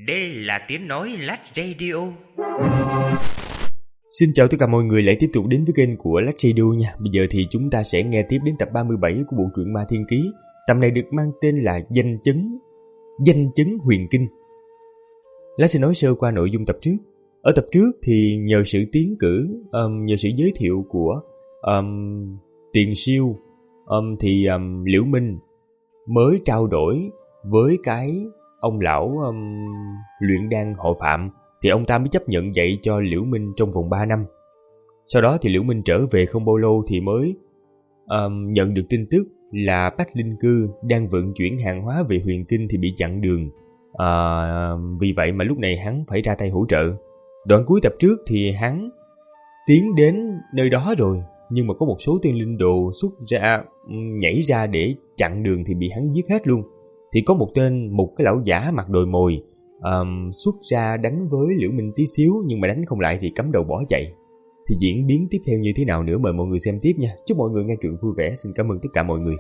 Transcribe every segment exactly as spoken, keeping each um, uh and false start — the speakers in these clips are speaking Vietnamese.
Đây là tiếng nói Lách Radio. Xin chào tất cả mọi người lại tiếp tục đến với kênh của Lách Radio nha. Bây giờ thì chúng ta sẽ nghe tiếp đến tập ba mươi bảy của bộ truyện Ma Thiên Ký. Tập này được mang tên là Danh Chấn Danh Chấn Huyền Kinh. Lách sẽ nói sơ qua nội dung tập trước. Ở tập trước thì nhờ sự tiến cử, um, nhờ sự giới thiệu của um, Tiền Siêu, um, thì um, Liễu Minh mới trao đổi với cái ông lão um, luyện đan họ Phạm, thì ông ta mới chấp nhận dạy cho Liễu Minh trong vòng ba năm. Sau đó thì Liễu Minh trở về không bao lâu thì mới um, nhận được tin tức là Bách Linh Cư đang vận chuyển hàng hóa về Huyền Kinh thì bị chặn đường. À, vì vậy mà lúc này hắn phải ra tay hỗ trợ. Đoạn cuối tập trước thì hắn tiến đến nơi đó rồi, nhưng mà có một số tiên linh đồ xuất ra nhảy ra để chặn đường thì bị hắn giết hết luôn. Thì có một tên, một cái lão giả mặc đồi mồi um, xuất ra đánh với Liễu Minh tí xíu, nhưng mà đánh không lại thì cắm đầu bỏ chạy. Thì diễn biến tiếp theo như thế nào nữa mời mọi người xem tiếp nha. Chúc mọi người nghe truyện vui vẻ. Xin cảm ơn tất cả mọi người.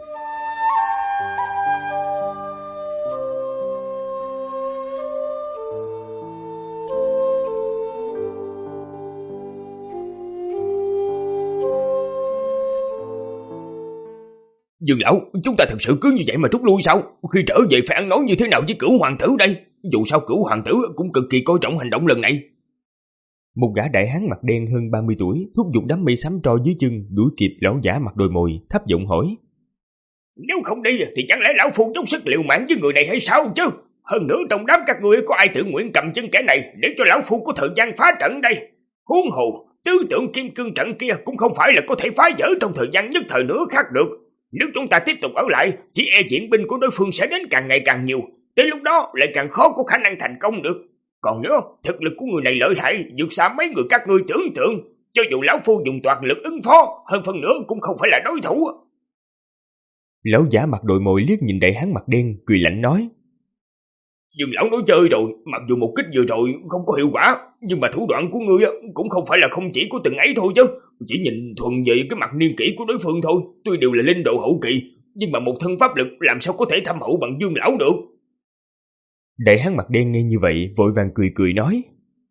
Dương lão, chúng ta thật sự cứ như vậy mà rút lui sao? Khi trở về phải ăn nói như thế nào với Cửu hoàng tử đây? Dù sao Cửu hoàng tử cũng cực kỳ coi trọng hành động lần này. Một gã đại hán mặt đen hơn ba mươi tuổi thúc giục đám mây xám tro dưới chân đuổi kịp lão giả mặt đồi mồi, thấp giọng hỏi: Nếu không đi thì chẳng lẽ lão phu dốc sức liều mạng với người này hay sao chứ? Hơn nữa trong đám các ngươi có ai tự nguyện cầm chân kẻ này để cho lão phu có thời gian phá trận đây? Huống hồ, tứ tượng kim cương trận kia cũng không phải là có thể phá vỡ trong thời gian nhất thời nữa khác được. Nếu chúng ta tiếp tục ở lại, chỉ e diện binh của đối phương sẽ đến càng ngày càng nhiều, tới lúc đó lại càng khó có khả năng thành công được. Còn nữa, thực lực của người này lợi hại, vượt xa mấy người các ngươi tưởng tượng, cho dù lão phu dùng toàn lực ứng phó, hơn phần nữa cũng không phải là đối thủ. Lão giả mặt đội mồi liếc nhìn đại hán mặt đen, cười lạnh nói: Dương lão nói chơi rồi, mặc dù một kích vừa rồi không có hiệu quả, nhưng mà thủ đoạn của ngươi cũng không phải là không chỉ có từng ấy thôi chứ. Chỉ nhìn thuần về cái mặt niên kỷ của đối phương thôi, tuy đều là linh độ hậu kỳ, nhưng mà một thân pháp lực làm sao có thể thâm hậu bằng Dương lão được. Đại hán mặt đen nghe như vậy vội vàng cười cười nói: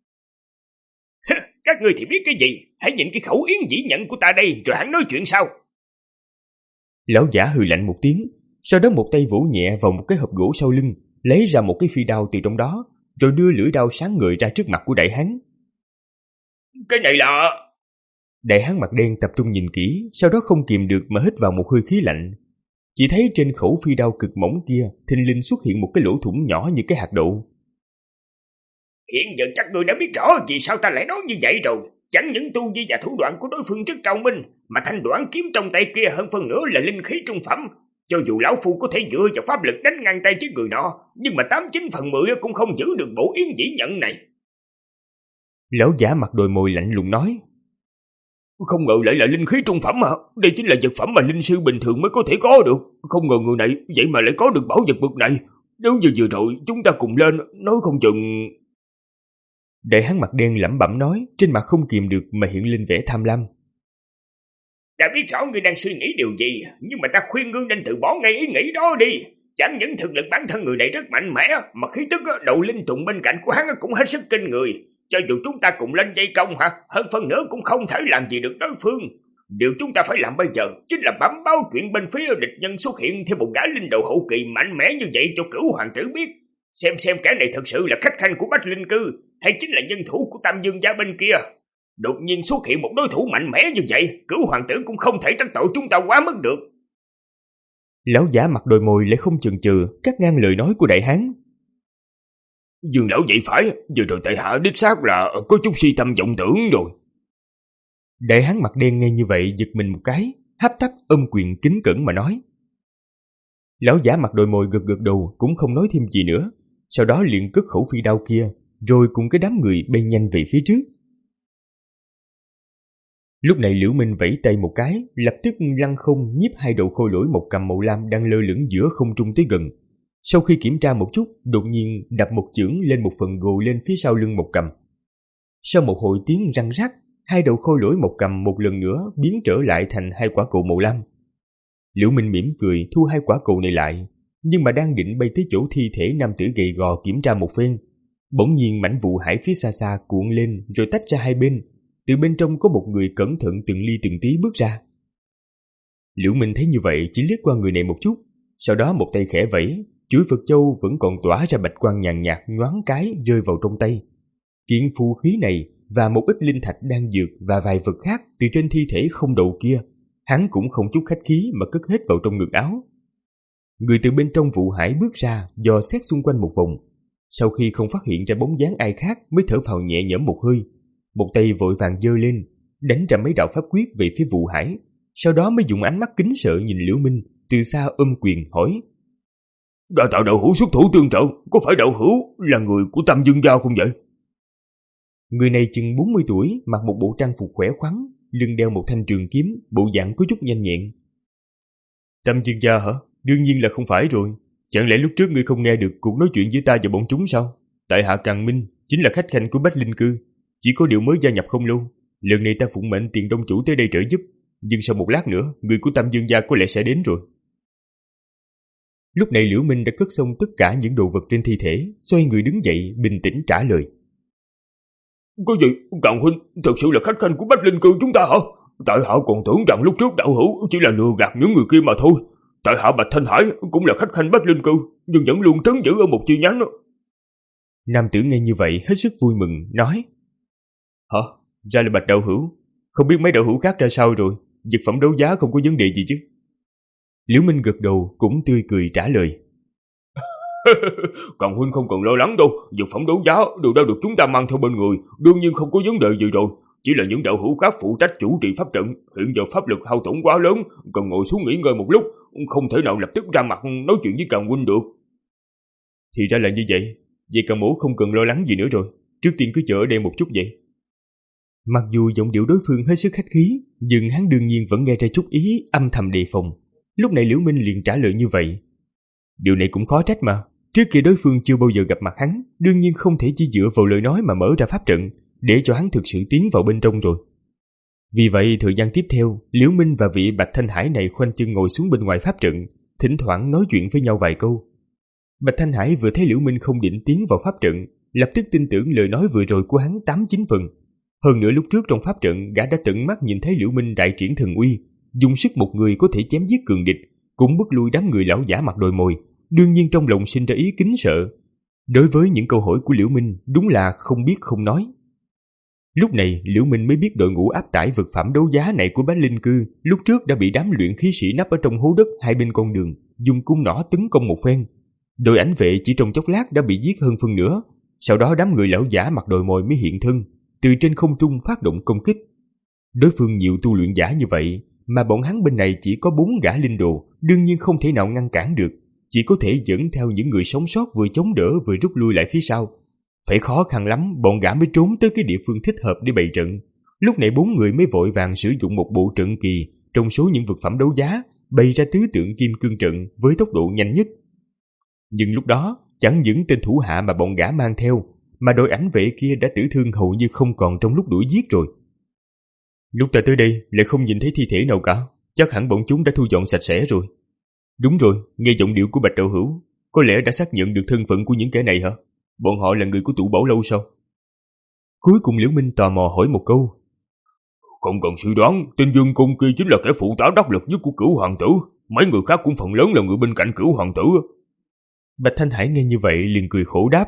Các ngươi thì biết cái gì, hãy nhìn cái khẩu yến dĩ nhận của ta đây rồi hắn nói chuyện sao. Lão giả hừ lạnh một tiếng, sau đó một tay vỗ nhẹ vào một cái hộp gỗ sau lưng, lấy ra một cái phi đao từ trong đó, rồi đưa lưỡi đao sáng ngời ra trước mặt của đại hán. Cái này là... Đại hán mặt đen tập trung nhìn kỹ, sau đó không kìm được mà hít vào một hơi khí lạnh. Chỉ thấy trên khẩu phi đao cực mỏng kia thình lình xuất hiện một cái lỗ thủng nhỏ như cái hạt đậu. Hiện giờ chắc ngươi đã biết rõ vì sao ta lại nói như vậy rồi. Chẳng những tu vi và thủ đoạn của đối phương rất cao minh, mà thanh đoạn kiếm trong tay kia hơn phần nữa là linh khí trung phẩm. Cho dù lão phu có thể dựa vào pháp lực đánh ngang tay với người nọ, nhưng mà tám chín phần mười cũng không giữ được bộ yến dĩ nhận này. Lão giả mặt đồi mồi lạnh lùng nói: Không ngờ lại là linh khí trung phẩm hả? Đây chính là vật phẩm mà linh sư bình thường mới có thể có được. Không ngờ người này vậy mà lại có được bảo vật bậc này. Nếu như vừa rồi chúng ta cùng lên, nói không chừng... Đại hán mặt đen lẩm bẩm nói, trên mặt không kìm được mà hiện lên vẻ tham lam. Ta biết rõ ngươi đang suy nghĩ điều gì, nhưng mà ta khuyên ngươi nên từ bỏ ngay ý nghĩ đó đi. Chẳng những thực lực bản thân người này rất mạnh mẽ, mà khí tức đầu linh tụng bên cạnh của hắn cũng hết sức kinh người. Cho dù chúng ta cùng lên dây công hả, hơn phần nữa cũng không thể làm gì được đối phương. Điều chúng ta phải làm bây giờ chính là bẩm báo chuyện bên phía địch nhân xuất hiện thêm một gã linh đầu hậu kỳ mạnh mẽ như vậy cho Cửu hoàng tử biết. Xem xem kẻ này thật sự là khách khanh của Bách Linh Cư, hay chính là nhân thủ của Tam Dương gia bên kia. Đột nhiên xuất hiện một đối thủ mạnh mẽ như vậy, Cửu hoàng tử cũng không thể trách tội chúng ta quá mức được. Lão giả mặt đồi mồi lại không chần chừ cắt ngang lời nói của đại hán. Dương lão vậy phải, vừa rồi tại hạ đích xác là có chút si tâm vọng tưởng rồi. Đại hán mặt đen nghe như vậy giật mình một cái, hấp tấp ôm quyền kính cẩn mà nói. Lão giả mặt đồi mồi gật gật đầu cũng không nói thêm gì nữa, sau đó liền cất khẩu phi đao kia, rồi cùng cái đám người bay nhanh về phía trước. Lúc này Liễu Minh vẫy tay một cái, lập tức lăng không nhiếp hai đầu khôi lỗi một cầm màu lam đang lơ lửng giữa không trung tới gần. Sau khi kiểm tra một chút, đột nhiên đập một chưởng lên một phần gồ lên phía sau lưng một cầm. Sau một hồi tiếng răng rắc, hai đầu khôi lỗi một cầm một lần nữa biến trở lại thành hai quả cầu màu lam. Liễu Minh mỉm cười thu hai quả cầu này lại, nhưng mà đang định bay tới chỗ thi thể nam tử gầy gò kiểm tra một phen, Bỗng nhiên mảnh vụ hải phía xa xa cuộn lên rồi tách ra hai bên. Từ bên trong có một người cẩn thận từng ly từng tí bước ra. Liễu Minh thấy như vậy chỉ liếc qua người này một chút, sau đó một tay khẽ vẫy, chuỗi Phật châu vẫn còn tỏa ra bạch quang nhàn nhạt nhoáng cái rơi vào trong tay. Kiện phù khí này và một ít linh thạch đan dược và vài vật khác từ trên thi thể không đầu kia, hắn cũng không chút khách khí mà cất hết vào trong ngực áo. Người từ bên trong vụ hải bước ra, dò xét xung quanh một vòng. Sau khi không phát hiện ra bóng dáng ai khác mới thở phào nhẹ nhõm một hơi, một tay vội vàng giơ lên, đánh ra mấy đạo pháp quyết về phía vụ hải, sau đó mới dùng ánh mắt kính sợ nhìn Liễu Minh, từ xa ôm quyền hỏi: "Đa tạ đạo hữu xuất thủ tương trợ, có phải đạo hữu là người của Tam Dương gia không vậy?" Người này chừng bốn mươi tuổi, mặc một bộ trang phục khỏe khoắn, lưng đeo một thanh trường kiếm, bộ dạng có chút nhanh nhẹn. "Tam Dương gia hả? Đương nhiên là không phải rồi. Chẳng lẽ lúc trước ngươi không nghe được cuộc nói chuyện với ta và bọn chúng sao? Tại hạ Càn Minh, chính là khách khanh của Bách Linh Cư, chỉ có điều mới gia nhập không lâu. Lần này ta phụng mệnh tiền đông chủ tới đây trợ giúp, nhưng sau một lát nữa, người của Tam Dương gia có lẽ sẽ đến rồi." Lúc này Liễu Minh đã cất xong tất cả những đồ vật trên thi thể, xoay người đứng dậy, bình tĩnh trả lời: "Có gì, Càn huynh thật sự là khách khanh của Bách Linh Cư chúng ta hả? Tại hạ còn tưởng rằng lúc trước đạo hữu chỉ là lừa gạt những người kia mà thôi. Tại hạ Bạch Thanh Hải cũng là khách khanh Bách Linh Cư, nhưng vẫn luôn trấn giữ ở một chi nhánh đó." Nam tử nghe như vậy hết sức vui mừng, nói: "Hả? Ra là Bạch đạo hữu. Không biết mấy đạo hữu khác ra sao rồi, vật phẩm đấu giá không có vấn đề gì chứ?" Liễu Minh gật đầu cũng tươi cười trả lời: "Càn huynh không cần lo lắng đâu, vật phẩm đấu giá đều đã được chúng ta mang theo bên người, đương nhiên không có vấn đề gì rồi. Chỉ là những đạo hữu khác phụ trách chủ trì pháp trận, hiện giờ pháp lực hao tổn quá lớn, cần ngồi xuống nghỉ ngơi một lúc, không thể nào lập tức ra mặt nói chuyện với Càn huynh được." "Thì ra là như vậy, vậy Càn mỗ không cần lo lắng gì nữa rồi, trước tiên cứ chờ ở đây một chút vậy." Mặc dù giọng điệu đối phương hết sức khách khí, nhưng hắn đương nhiên vẫn nghe ra chút ý âm thầm đề phòng. Lúc này Liễu Minh liền trả lời như vậy. Điều này cũng khó trách mà, trước kia đối phương chưa bao giờ gặp mặt hắn, đương nhiên không thể chỉ dựa vào lời nói mà mở ra pháp trận, để cho hắn thực sự tiến vào bên trong rồi. Vì vậy thời gian tiếp theo, Liễu Minh và vị Bạch Thanh Hải này khoanh chân ngồi xuống bên ngoài pháp trận, thỉnh thoảng nói chuyện với nhau vài câu. Bạch Thanh Hải vừa thấy Liễu Minh không định tiến vào pháp trận, lập tức tin tưởng lời nói vừa rồi của hắn tám chín phần. Hơn nữa lúc trước trong pháp trận, gã đã tận mắt nhìn thấy Liễu Minh đại triển thần uy, dùng sức một người có thể chém giết cường địch, cũng bức lui đám người lão giả mặt đồi mồi, đương nhiên trong lòng sinh ra ý kính sợ. Đối với những câu hỏi của Liễu Minh, đúng là không biết không nói. Lúc này Liễu Minh mới biết đội ngũ áp tải vật phẩm đấu giá này của Bách Linh Cư lúc trước đã bị đám luyện khí sĩ nấp ở trong hố đất hai bên con đường, dùng cung nỏ tấn công một phen. Đội ảnh vệ chỉ trong chốc lát đã bị giết hơn phân nửa. Sau đó đám người lão giả mặt đồi mồi mới hiện thân, từ trên không trung phát động công kích. Đối phương nhiều tu luyện giả như vậy, mà bọn hắn bên này chỉ có bốn gã linh đồ, đương nhiên không thể nào ngăn cản được, chỉ có thể dẫn theo những người sống sót vừa chống đỡ vừa rút lui lại phía sau. Phải khó khăn lắm bọn gã mới trốn tới cái địa phương thích hợp để bày trận. Lúc này bốn người mới vội vàng sử dụng một bộ trận kỳ trong số những vật phẩm đấu giá, bày ra tứ tượng kim cương trận với tốc độ nhanh nhất. Nhưng lúc đó chẳng những tên thủ hạ mà bọn gã mang theo, mà đội ảnh vệ kia đã tử thương hầu như không còn trong lúc đuổi giết rồi. Lúc ta tới đây lại không nhìn thấy thi thể nào cả, chắc hẳn bọn chúng đã thu dọn sạch sẽ rồi. Đúng rồi, nghe giọng điệu của Bạch đạo hữu, có lẽ đã xác nhận được thân phận của những kẻ này hả? Bọn họ là người của Tụ Bảo Lâu sao? Cuối cùng Liễu Minh tò mò hỏi một câu. Không cần suy đoán, tên Dương Cung kia chính là kẻ phụ tá đắc lực nhất của Cửu Hoàng tử, mấy người khác cũng phần lớn là người bên cạnh Cửu Hoàng tử. Bạch Thanh Hải nghe như vậy liền cười khổ đáp.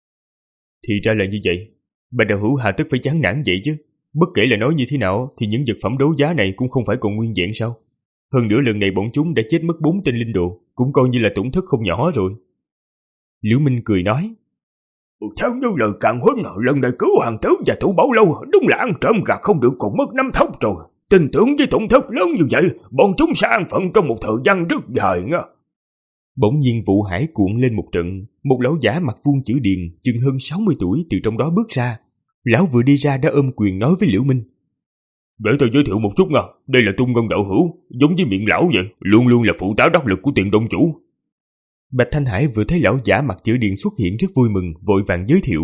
Thì ra là như vậy, Bạch đạo hữu hà tất phải chán nản vậy chứ. Bất kể là nói như thế nào thì những vật phẩm đấu giá này cũng không phải còn nguyên vẹn sao? Hơn nữa lần này bọn chúng đã chết mất bốn tên linh đồ, cũng coi như là tổn thất không nhỏ rồi. Liễu Minh cười nói. Theo như lời Càn huynh, lần này Cửu Hoàng tử và Tụ Bảo Lâu đúng là ăn trộm gà không được còn mất năm thóc rồi. Tin tưởng với tổn thất lớn như vậy, bọn chúng sẽ an phận trong một thời gian rất dài nha. Bỗng nhiên vụ hải cuộn lên một trận, một lão giả mặt vuông chữ điền, chừng hơn sáu mươi tuổi từ trong đó bước ra. Lão vừa đi ra đã ôm quyền nói với Liễu Minh. Để tôi giới thiệu một chút nha, đây là Tung Ngân đạo hữu, giống với miệng lão vậy, luôn luôn là phụ tá đắc lực của Tiền Đông chủ. Bạch Thanh Hải vừa thấy lão giả mặt chữ điền xuất hiện rất vui mừng, vội vàng giới thiệu.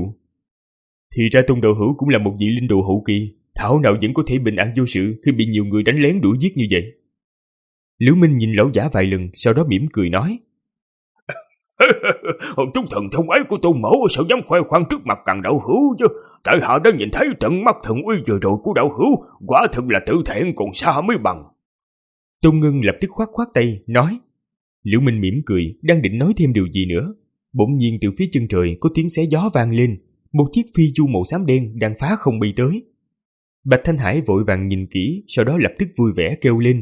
Thì ra Tung đạo hữu cũng là một vị linh đồ hậu kỳ, thảo nào vẫn có thể bình an vô sự khi bị nhiều người đánh lén đuổi giết như vậy. Liễu Minh nhìn lão giả vài lần, sau đó mỉm cười nói. Chúng thần thông ấy của Tôn Mẫu sao dám khoe khoang trước mặt Càn đạo hữu chứ? Tại hạ đã nhìn thấy tận mắt thần uy vừa rồi của đạo hữu, quả thật là tự thẹn còn xa mới bằng. Tôn Ngân lập tức khoát khoát tay, nói. Liễu Minh mỉm cười, đang định nói thêm điều gì nữa. Bỗng nhiên từ phía chân trời có tiếng xé gió vang lên, một chiếc phi chu màu xám đen đang phá không bay tới. Bạch Thanh Hải vội vàng nhìn kỹ, sau đó lập tức vui vẻ kêu lên.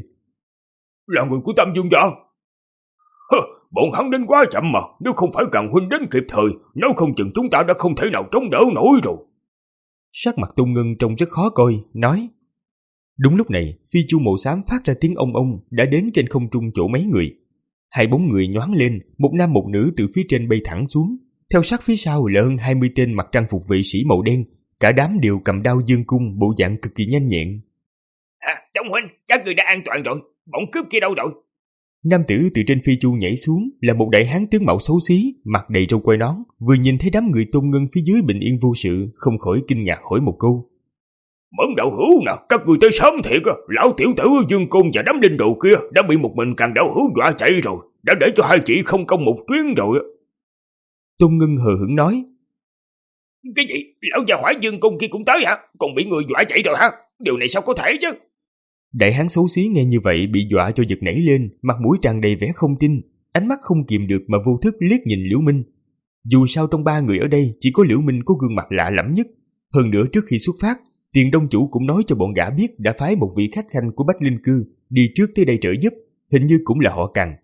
Là người của Tam Dương gia. Hơ, bọn hắn đến quá chậm mà, nếu không phải Càn huynh đến kịp thời, nếu không chừng chúng ta đã không thể nào chống đỡ nổi rồi. Sắc mặt Tôn Ngân trông rất khó coi, nói. Đúng lúc này, phi chu màu xám phát ra tiếng ông ông đã đến trên không trung chỗ mấy người. Hai bóng người nhoáng lên, một nam một nữ từ phía trên bay thẳng xuống. Theo sát phía sau là hơn hai mươi tên mặc trang phục vệ sĩ màu đen, cả đám đều cầm đao dương cung, bộ dạng cực kỳ nhanh nhẹn. À, Tông huynh, các người đã an toàn rồi, bọn cướp kia đâu rồi? Nam tử từ trên phi chu nhảy xuống là một đại hán tướng mạo xấu xí, mặt đầy râu quai nón, vừa nhìn thấy đám người Tôn Ngân phía dưới bình yên vô sự, không khỏi kinh ngạc hỏi một câu. Mẫn đạo hữu nào, các người tới sớm thiệt, lão tiểu tử Dương Côn và đám linh đồ kia đã bị một mình Càn đạo hữu dọa chạy rồi, đã để cho hai chị không công một chuyến rồi. Tôn Ngân hờ hững nói. Cái gì? Lão già hỏa Dương Côn kia cũng tới hả? Còn bị người dọa chạy rồi hả? Điều này sao có thể chứ? Đại hán xấu xí nghe như vậy bị dọa cho giật nảy lên, mặt mũi tràn đầy vẻ không tin, ánh mắt không kìm được mà vô thức liếc nhìn Liễu Minh. Dù sao trong ba người ở đây chỉ có Liễu Minh có gương mặt lạ lẫm nhất. Hơn nữa trước khi xuất phát, Tiền Đông chủ cũng nói cho bọn gã biết đã phái một vị khách khanh của Bách Linh Cư đi trước tới đây trợ giúp, hình như cũng là họ Càn.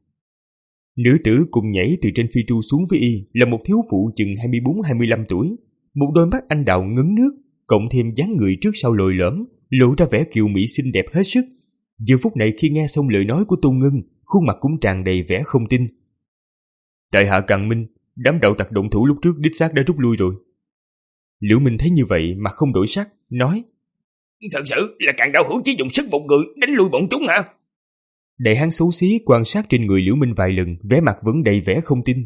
Nữ tử cùng nhảy từ trên phi tru xuống với y là một thiếu phụ chừng hai mươi bốn hai mươi lăm tuổi, một đôi mắt anh đào ngấn nước, cộng thêm dáng người trước sau lồi lõm, lộ ra vẻ kiều mỹ xinh đẹp hết sức. Giờ phút này khi nghe xong lời nói của Tôn Ngân, khuôn mặt cũng tràn đầy vẻ không tin. Tại hạ Càn Minh, đám đạo tặc động thủ lúc trước đích xác đã rút lui rồi. Liễu Minh thấy như vậy mà không đổi sắc, nói. Thật sự là Càn đạo hữu chỉ dùng sức một người đánh lui bọn chúng hả? Đại hán xấu xí quan sát trên người Liễu Minh vài lần, vẻ mặt vẫn đầy vẻ không tin.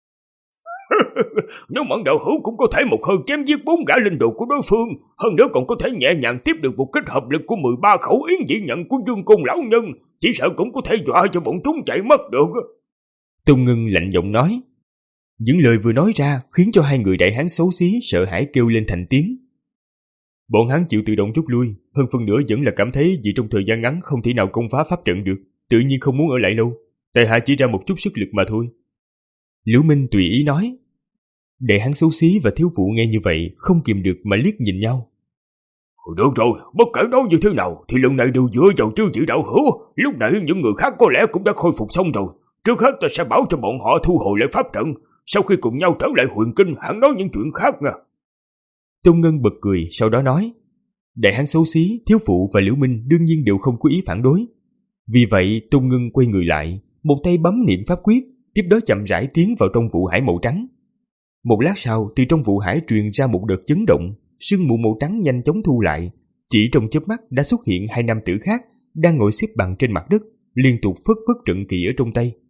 Nếu Mẫn đạo hữu cũng có thể một hơi chém giết bốn gã linh đồ của đối phương, hơn nữa còn có thể nhẹ nhàng tiếp được một kích hợp lực của mười ba khẩu yến dị nhận của Dương Côn lão nhân, chỉ sợ cũng có thể dọa cho bọn chúng chạy mất được. Tôn Ngân lạnh giọng nói. Những lời vừa nói ra khiến cho hai người đại hán xấu xí sợ hãi kêu lên thành tiếng. Bọn hắn chịu tự động rút lui, hơn phân nửa vẫn là cảm thấy vì trong thời gian ngắn không thể nào công phá pháp trận được, tự nhiên không muốn ở lại lâu. Tại hạ chỉ ra một chút sức lực mà thôi. Liễu Minh tùy ý nói. Đại hán xấu xí và thiếu phụ nghe như vậy không kìm được mà liếc nhìn nhau. Được rồi, bất kể nói như thế nào thì lần này đều dựa vào Trư Vị đạo hữu. Lúc nãy những người khác có lẽ cũng đã khôi phục xong rồi. Trước hết ta sẽ bảo cho bọn họ thu hồi lại pháp trận. Sau khi cùng nhau trở lại Huyền Kinh, hẳn nói những chuyện khác nha. Tôn Ngân bật cười, sau đó nói. Đại hán xấu xí, thiếu phụ và Liễu Minh đương nhiên đều không có ý phản đối. Vì vậy Tôn Ngân quay người lại, một tay bấm niệm pháp quyết, tiếp đó chậm rãi tiến vào trong vụ hải màu trắng. Một lát sau, từ trong vụ hải truyền ra một đợt chấn động, sương mù màu trắng nhanh chóng thu lại. Chỉ trong chớp mắt đã xuất hiện hai nam tử khác đang ngồi xếp bằng trên mặt đất, liên tục phất phất trận kỳ ở trong tay.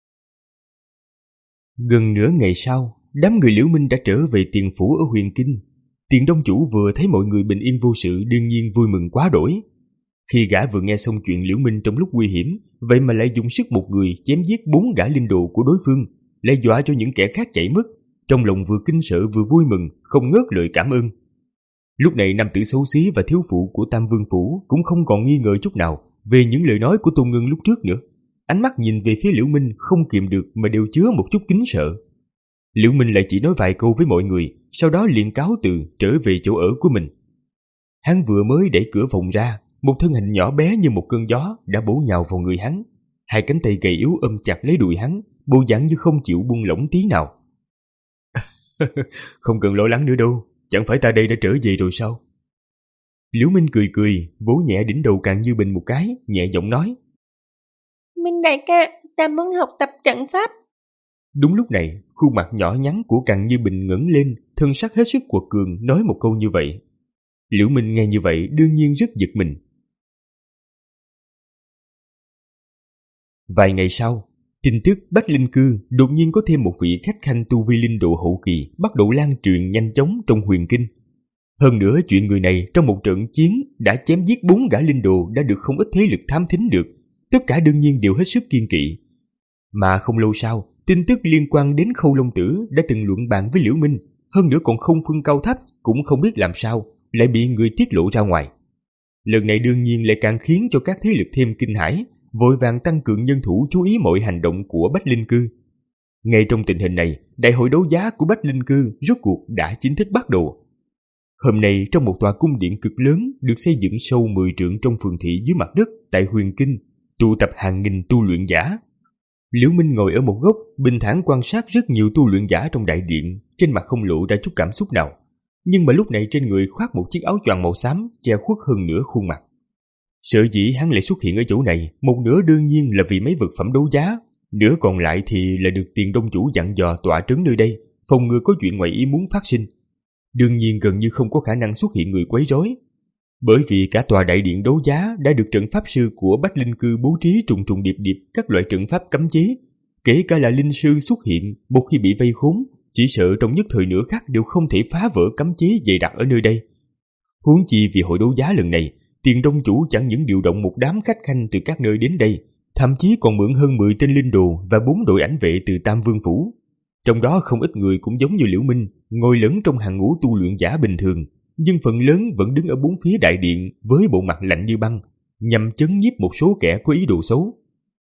Gần nửa ngày sau, đám người Liễu Minh đã trở về tiền phủ ở Huyền Kinh. Tiền Đông chủ vừa thấy mọi người bình yên vô sự đương nhiên vui mừng quá đỗi. Khi gã vừa nghe xong chuyện Liễu Minh trong lúc nguy hiểm, vậy mà lại dùng sức một người chém giết bốn gã linh đồ của đối phương, lại dọa cho những kẻ khác chạy mất, trong lòng vừa kinh sợ vừa vui mừng, không ngớt lời cảm ơn. Lúc này nam tử xấu xí và thiếu phụ của Tam Vương phủ cũng không còn nghi ngờ chút nào về những lời nói của Tôn Ngân lúc trước nữa. Ánh mắt nhìn về phía Liễu Minh không kìm được mà đều chứa một chút kính sợ. Liễu Minh lại chỉ nói vài câu với mọi người, sau đó liền cáo từ trở về chỗ ở của mình. Hắn vừa mới đẩy cửa phòng ra, một thân hình nhỏ bé như một cơn gió đã bổ nhào vào người hắn. Hai cánh tay gầy yếu ôm chặt lấy đùi hắn, bộ dạng như không chịu buông lỏng tí nào. Không cần lo lắng nữa đâu, chẳng phải ta đây đã trở về rồi sao? Liễu Minh cười cười, vỗ nhẹ đỉnh đầu Càn Như Bình một cái, nhẹ giọng nói. Minh đại ca, ta muốn học tập trận pháp. Đúng lúc này, khuôn mặt nhỏ nhắn của Càn Như Bình ngẩng lên, thân sắc hết sức quật cường nói một câu như vậy. Liễu Minh nghe như vậy đương nhiên rất giật mình. Vài ngày sau, tin tức Bách Linh Cư đột nhiên có thêm một vị khách khanh tu vi linh độ hậu kỳ bắt đầu lan truyền nhanh chóng trong Huyền Kinh. Hơn nữa chuyện người này trong một trận chiến đã chém giết bốn gã linh đồ đã được không ít thế lực thám thính được, tất cả đương nhiên đều hết sức kiên kỵ. Mà không lâu sau, tin tức liên quan đến Khâu Long Tử đã từng luận bàn với Liễu Minh, hơn nữa còn không phân cao thấp, cũng không biết làm sao lại bị người tiết lộ ra ngoài. Lần này đương nhiên lại càng khiến cho các thế lực thêm kinh hãi, vội vàng tăng cường nhân thủ chú ý mọi hành động của Bách Linh Cư. Ngay trong tình hình này, đại hội đấu giá của Bách Linh Cư rốt cuộc đã chính thức bắt đầu. Hôm nay, trong một tòa cung điện cực lớn được xây dựng sâu mười trượng trong phường thị dưới mặt đất tại Huyền Kinh, tụ tập hàng nghìn tu luyện giả. Liễu Minh ngồi ở một góc, bình thản quan sát rất nhiều tu luyện giả trong đại điện, trên mặt không lộ ra chút cảm xúc nào. Nhưng mà lúc này trên người khoác một chiếc áo choàng màu xám che khuất hơn nửa khuôn mặt. Sở dĩ hắn lại xuất hiện ở chỗ này, một nửa đương nhiên là vì mấy vật phẩm đấu giá, nửa còn lại thì là được Tiền Đông chủ dặn dò tọa trấn nơi đây, phòng ngừa có chuyện ngoài ý muốn phát sinh. Đương nhiên gần như không có khả năng xuất hiện người quấy rối, bởi vì cả tòa đại điện đấu giá đã được trận pháp sư của Bách Linh Cư bố trí trùng trùng điệp điệp các loại trận pháp cấm chế, kể cả là linh sư xuất hiện, một khi bị vây khốn, chỉ sợ trong nhất thời nửa khắc đều không thể phá vỡ cấm chế dày đặc ở nơi đây. Huống chi vì hội đấu giá lần này, Tiền Đông chủ chẳng những điều động một đám khách khanh từ các nơi đến đây, thậm chí còn mượn hơn mười tên linh đồ và bốn đội ảnh vệ từ Tam Vương phủ. Trong đó không ít người cũng giống như Liễu Minh, ngồi lẫn trong hàng ngũ tu luyện giả bình thường, nhưng phần lớn vẫn đứng ở bốn phía đại điện với bộ mặt lạnh như băng, nhằm chấn nhiếp một số kẻ có ý đồ xấu.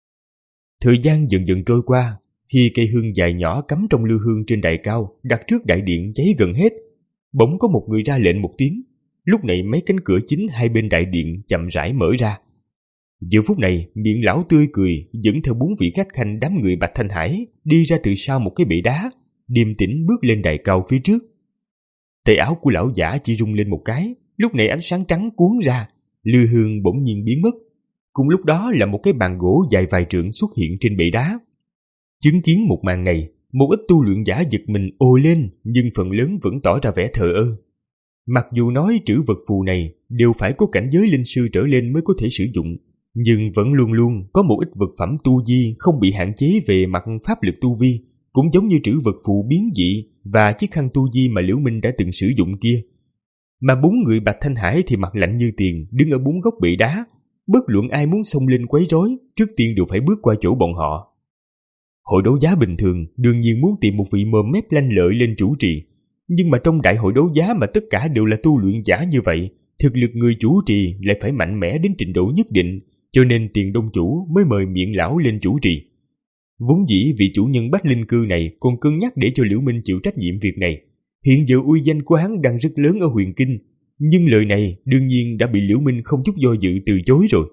Thời gian dần dần trôi qua, khi cây hương dài nhỏ cắm trong lư hương trên đài cao đặt trước đại điện cháy gần hết, bỗng có một người ra lệnh một tiếng. Lúc này mấy cánh cửa chính hai bên đại điện chậm rãi mở ra. Giờ phút này, miệng lão tươi cười dẫn theo bốn vị khách khanh đám người Bạch Thanh Hải đi ra từ sau một cái bệ đá, điềm tĩnh bước lên đài cao phía trước. Tay áo của lão giả chỉ rung lên một cái, lúc này ánh sáng trắng cuốn ra, lư hương bỗng nhiên biến mất. Cùng lúc đó là một cái bàn gỗ dài vài trượng xuất hiện trên bệ đá. Chứng kiến một màn này, một ít tu luyện giả giật mình ồ lên, nhưng phần lớn vẫn tỏ ra vẻ thờ ơ. Mặc dù nói trữ vật phù này đều phải có cảnh giới linh sư trở lên mới có thể sử dụng, nhưng vẫn luôn luôn có một ít vật phẩm tu vi không bị hạn chế về mặt pháp lực tu vi, cũng giống như trữ vật phù biến dị và chiếc khăn tu vi mà Liễu Minh đã từng sử dụng kia. Mà bốn người Bạch Thanh Hải thì mặt lạnh như tiền, đứng ở bốn góc bệ đá, bất luận ai muốn xông lên quấy rối, trước tiên đều phải bước qua chỗ bọn họ. Hội đấu giá bình thường đương nhiên muốn tìm một vị mồm mép lanh lợi lên chủ trì, nhưng mà trong đại hội đấu giá mà tất cả đều là tu luyện giả như vậy, thực lực người chủ trì lại phải mạnh mẽ đến trình độ nhất định, cho nên Tiền Đông chủ mới mời miệng lão lên chủ trì. Vốn dĩ vị chủ nhân Bách Linh Cư này còn cân nhắc để cho Liễu Minh chịu trách nhiệm việc này. Hiện giờ uy danh của hắn đang rất lớn ở Huyền Kinh, nhưng lời này đương nhiên đã bị Liễu Minh không chút do dự từ chối rồi.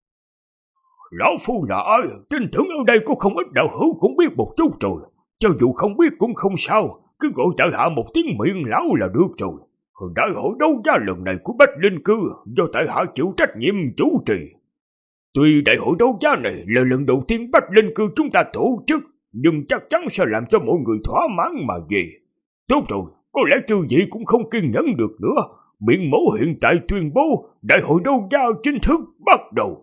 Lão phu là ai? Tin tưởng ở đây có không ít đạo hữu cũng biết một chút rồi. Cho dù không biết cũng không sao, cứ gọi tại hạ một tiếng miệng lão là được rồi. Đại hội đấu giá lần này của Bách Linh Cư do tại hạ chịu trách nhiệm chủ trì. Tuy đại hội đấu giá này là lần đầu tiên Bách Linh Cư chúng ta tổ chức, nhưng chắc chắn sẽ làm cho mọi người thỏa mãn mà về. Tốt rồi, có lẽ chư vị cũng không kiên nhẫn được nữa. Biện mẫu hiện tại tuyên bố đại hội đấu giá chính thức bắt đầu.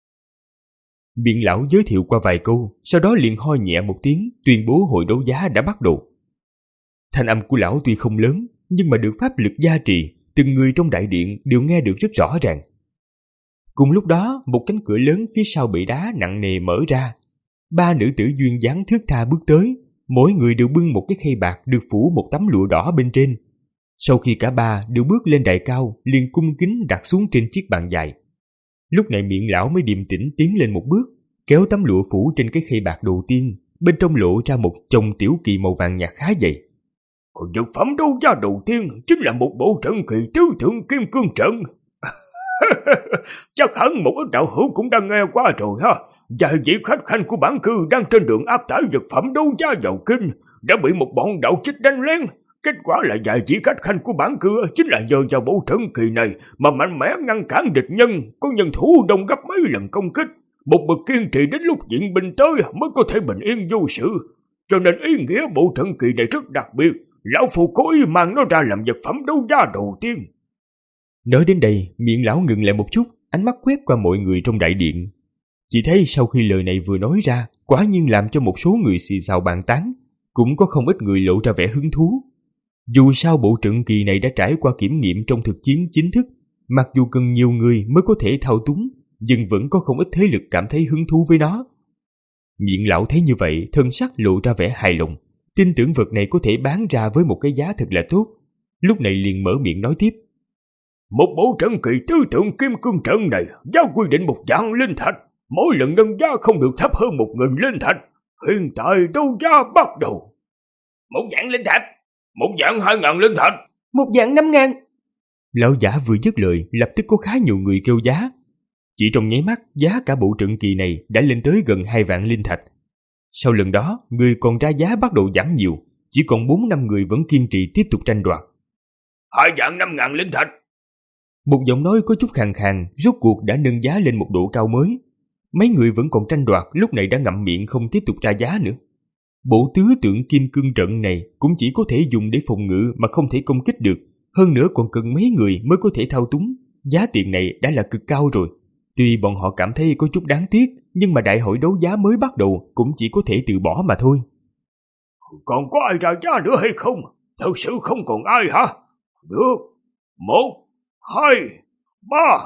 Biện lão giới thiệu qua vài câu, sau đó liền ho nhẹ một tiếng, tuyên bố hội đấu giá đã bắt đầu. Thanh âm của lão tuy không lớn, nhưng mà được pháp lực gia trì, từng người trong đại điện đều nghe được rất rõ ràng. Cùng lúc đó, một cánh cửa lớn phía sau bệ đá nặng nề mở ra. Ba nữ tử duyên dáng thướt tha bước tới, mỗi người đều bưng một cái khay bạc được phủ một tấm lụa đỏ bên trên. Sau khi cả ba đều bước lên đài cao, liền cung kính đặt xuống trên chiếc bàn dài. Lúc này miệng lão mới điềm tĩnh tiến lên một bước, kéo tấm lụa phủ trên cái khay bạc đầu tiên, bên trong lộ ra một chồng tiểu kỳ màu vàng nhạt khá dày. Vật phẩm đấu giá đầu tiên chính là một bộ trận kỳ tứ thượng kim cương trận. Chắc hẳn một ít đạo hữu cũng đã nghe qua rồi ha. Vài vị khách khanh của bản cư đang trên đường áp tải vật phẩm đấu giá vào kinh đã bị một bọn đạo trích đánh lén. Kết quả là vài vị khách khanh của bản cư chính là nhờ vào bộ trận kỳ này mà mạnh mẽ ngăn cản địch nhân, có nhân thủ đông gấp mấy lần công kích. Một bậc kiên trì đến lúc viện binh tới mới có thể bình yên vô sự. Cho nên ý nghĩa bộ trận kỳ này rất đặc biệt. Lão phu cố ý mang nó ra làm vật phẩm đấu giá đầu tiên. Nói đến đây, miệng lão ngừng lại một chút, ánh mắt quét qua mọi người trong đại điện. Chỉ thấy sau khi lời này vừa nói ra, quả nhiên làm cho một số người xì xào bàn tán, cũng có không ít người lộ ra vẻ hứng thú. Dù sao bộ trận kỳ này đã trải qua kiểm nghiệm trong thực chiến chính thức, mặc dù cần nhiều người mới có thể thao túng, nhưng vẫn có không ít thế lực cảm thấy hứng thú với nó. Miệng lão thấy như vậy, thân sắc lộ ra vẻ hài lòng, tin tưởng vật này có thể bán ra với một cái giá thật là tốt. Lúc này liền mở miệng nói tiếp. Một bộ trận kỳ tứ tượng kim cương trận này giá quy định một vạn linh thạch, mỗi lần nâng giá không được thấp hơn một nghìn linh thạch. Hiện tại đấu giá bắt đầu. Một vạn linh thạch, một vạn hai ngàn linh thạch, một vạn năm ngàn. Lão giả vừa dứt lời, lập tức có khá nhiều người kêu giá. Chỉ trong nháy mắt, giá cả bộ trận kỳ này đã lên tới gần hai vạn linh thạch. Sau lần đó, người còn ra giá bắt đầu giảm nhiều, chỉ còn bốn năm người vẫn kiên trì tiếp tục tranh đoạt. Hai vạn năm ngàn linh thạch. Một giọng nói có chút khàn khàn, rốt cuộc đã nâng giá lên một độ cao mới. Mấy người vẫn còn tranh đoạt, lúc này đã ngậm miệng không tiếp tục ra giá nữa. Bộ tứ tượng kim cương trận này cũng chỉ có thể dùng để phòng ngự mà không thể công kích được, hơn nữa còn cần mấy người mới có thể thao túng. Giá tiền này đã là cực cao rồi. Tuy bọn họ cảm thấy có chút đáng tiếc, nhưng mà đại hội đấu giá mới bắt đầu cũng chỉ có thể từ bỏ mà thôi. Còn có ai ra giá nữa hay không? Thật sự không còn ai hả? Được. Một, hai, ba.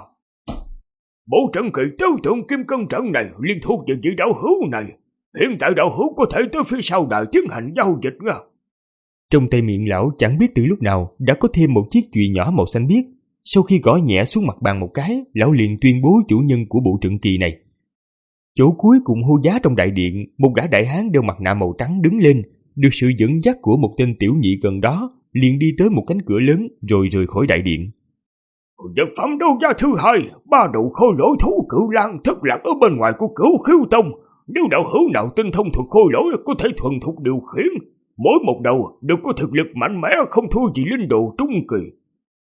Bộ trận kỳ tứ tượng kim cương trận này liên thuộc về vị đạo hữu này. Hiện tại đạo hữu có thể tới phía sau đài tiến hành giao dịch nha. Trong tay miệng lão chẳng biết từ lúc nào đã có thêm một chiếc chùy nhỏ màu xanh biếc. Sau khi gõ nhẹ xuống mặt bàn một cái, lão liền tuyên bố chủ nhân của bộ trận kỳ này. Chỗ cuối cùng hô giá trong đại điện, một gã đại hán đeo mặt nạ màu trắng đứng lên, được sự dẫn dắt của một tên tiểu nhị gần đó, liền đi tới một cánh cửa lớn rồi rời khỏi đại điện. Vật phẩm đấu giá thứ hai, ba đầu khôi lỗi thú cự lang thất lạc ở bên ngoài của Cửu Khiếu Tông. Nếu đạo hữu nào tinh thông thuật khôi lỗi có thể thuần thục điều khiển, mỗi một đầu đều có thực lực mạnh mẽ không thua gì linh đồ trung kỳ.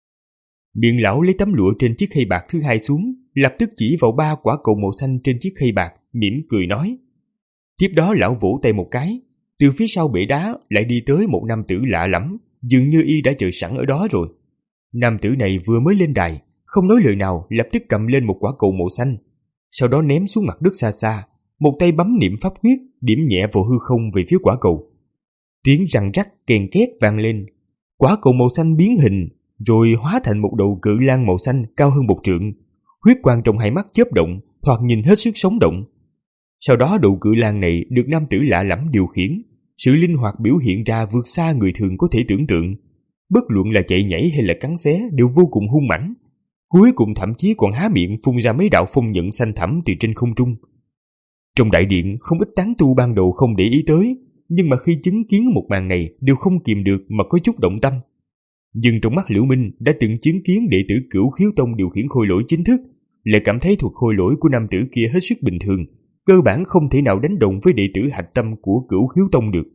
Miệng lão lấy tấm lụa trên chiếc khay bạc thứ hai xuống, lập tức chỉ vào ba quả cầu màu xanh trên chiếc khay bạc, mỉm cười nói. Tiếp đó lão vỗ tay một cái, từ phía sau bệ đá lại đi tới một nam tử lạ lẫm, dường như y đã chờ sẵn ở đó rồi. Nam tử này vừa mới lên đài, không nói lời nào, lập tức cầm lên một quả cầu màu xanh, sau đó ném xuống mặt đất xa xa, một tay bấm niệm pháp quyết, điểm nhẹ vào hư không về phía quả cầu. Tiếng răng rắc kèn két vang lên, quả cầu màu xanh biến hình, rồi hóa thành một đầu cự lang màu xanh cao hơn một trượng. Huyết quang trong hai mắt chớp động, thoạt nhìn hết sức sống động. Sau đó đầu cự lang này được nam tử lạ lẫm điều khiển, sự linh hoạt biểu hiện ra vượt xa người thường có thể tưởng tượng. Bất luận là chạy nhảy hay là cắn xé đều vô cùng hung mãnh. Cuối cùng thậm chí còn há miệng phun ra mấy đạo phong nhận xanh thẳm từ trên không trung. Trong đại điện không ít tán tu ban đầu không để ý tới, nhưng mà khi chứng kiến một màn này đều không kìm được mà có chút động tâm. Nhưng trong mắt Liễu Minh đã từng chứng kiến đệ tử Cửu Khiếu Tông điều khiển khôi lỗi chính thức, lại cảm thấy thuật khôi lỗi của nam tử kia hết sức bình thường, cơ bản không thể nào đánh đồng với đệ tử hạch tâm của Cửu Khiếu Tông được.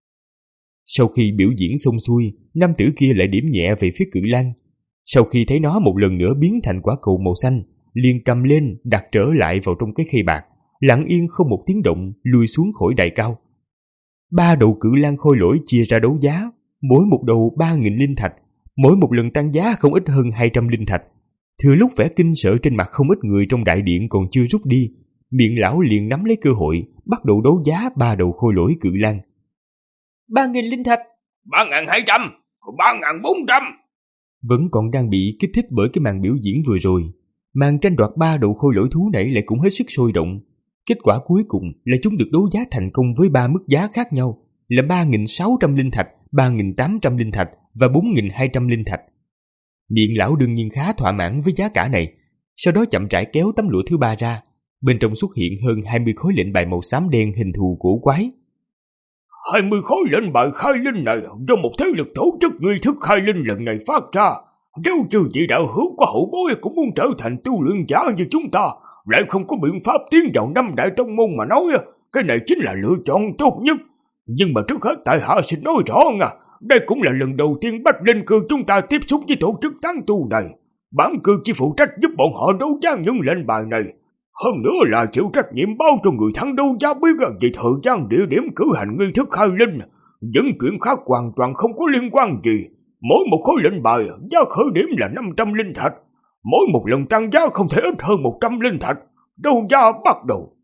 Sau khi biểu diễn xong xuôi, nam tử kia lại điểm nhẹ về phía cự lang. Sau khi thấy nó một lần nữa biến thành quả cầu màu xanh, liền cầm lên đặt trở lại vào trong cái khay bạc, lặng yên không một tiếng động lùi xuống khỏi đài cao. Ba đầu cự lang khôi lỗi chia ra đấu giá, mỗi một đầu ba nghìn linh thạch, mỗi một lần tăng giá không ít hơn hai trăm linh thạch. Thừa lúc vẻ kinh sợ trên mặt không ít người trong đại điện còn chưa rút đi, miệng lão liền nắm lấy cơ hội bắt đầu đấu giá ba đầu khôi lỗi cự lang. Ba nghìn linh thạch. Ba ngàn hai trăm, ba ngàn bốn trăm. Vẫn còn đang bị kích thích bởi cái màn biểu diễn vừa rồi, màn tranh đoạt ba đầu khôi lỗi thú nãy lại cũng hết sức sôi động. Kết quả cuối cùng là chúng được đấu giá thành công với ba mức giá khác nhau, là ba nghìn sáu trăm linh thạch, ba nghìn tám trăm linh thạch và bốn nghìn hai trăm linh thạch. Miệng lão đương nhiên khá thỏa mãn với giá cả này, sau đó chậm rãi kéo tấm lụa thứ ba ra, bên trong xuất hiện hơn hai mươi khối lệnh bài màu xám đen hình thù cổ quái. hai mươi khối lệnh bài khai linh này do một thế lực tổ chức nghi thức khai linh lần này phát ra. Nếu chư vị đạo hữu có hậu bối cũng muốn trở thành tu luyện giả như chúng ta, lại không có biện pháp tiến vào năm đại tông môn mà nói, cái này chính là lựa chọn tốt nhất. Nhưng mà trước hết tại hạ xin nói rõ nha, đây cũng là lần đầu tiên Bách Linh Cư chúng ta tiếp xúc với tổ chức tán tu này. Bản cư chỉ phụ trách giúp bọn họ đấu giá những lệnh bài này, hơn nữa là chịu trách nhiệm bao cho người thắng đấu giá biết về thời gian địa điểm cử hành nghi thức khai linh. Những chuyện khác hoàn toàn không có liên quan gì. Mỗi một khối lệnh bài giá khởi điểm là năm trăm linh thạch, mỗi một lần tăng giá không thể ít hơn một trăm linh thạch. Đấu giá bắt đầu.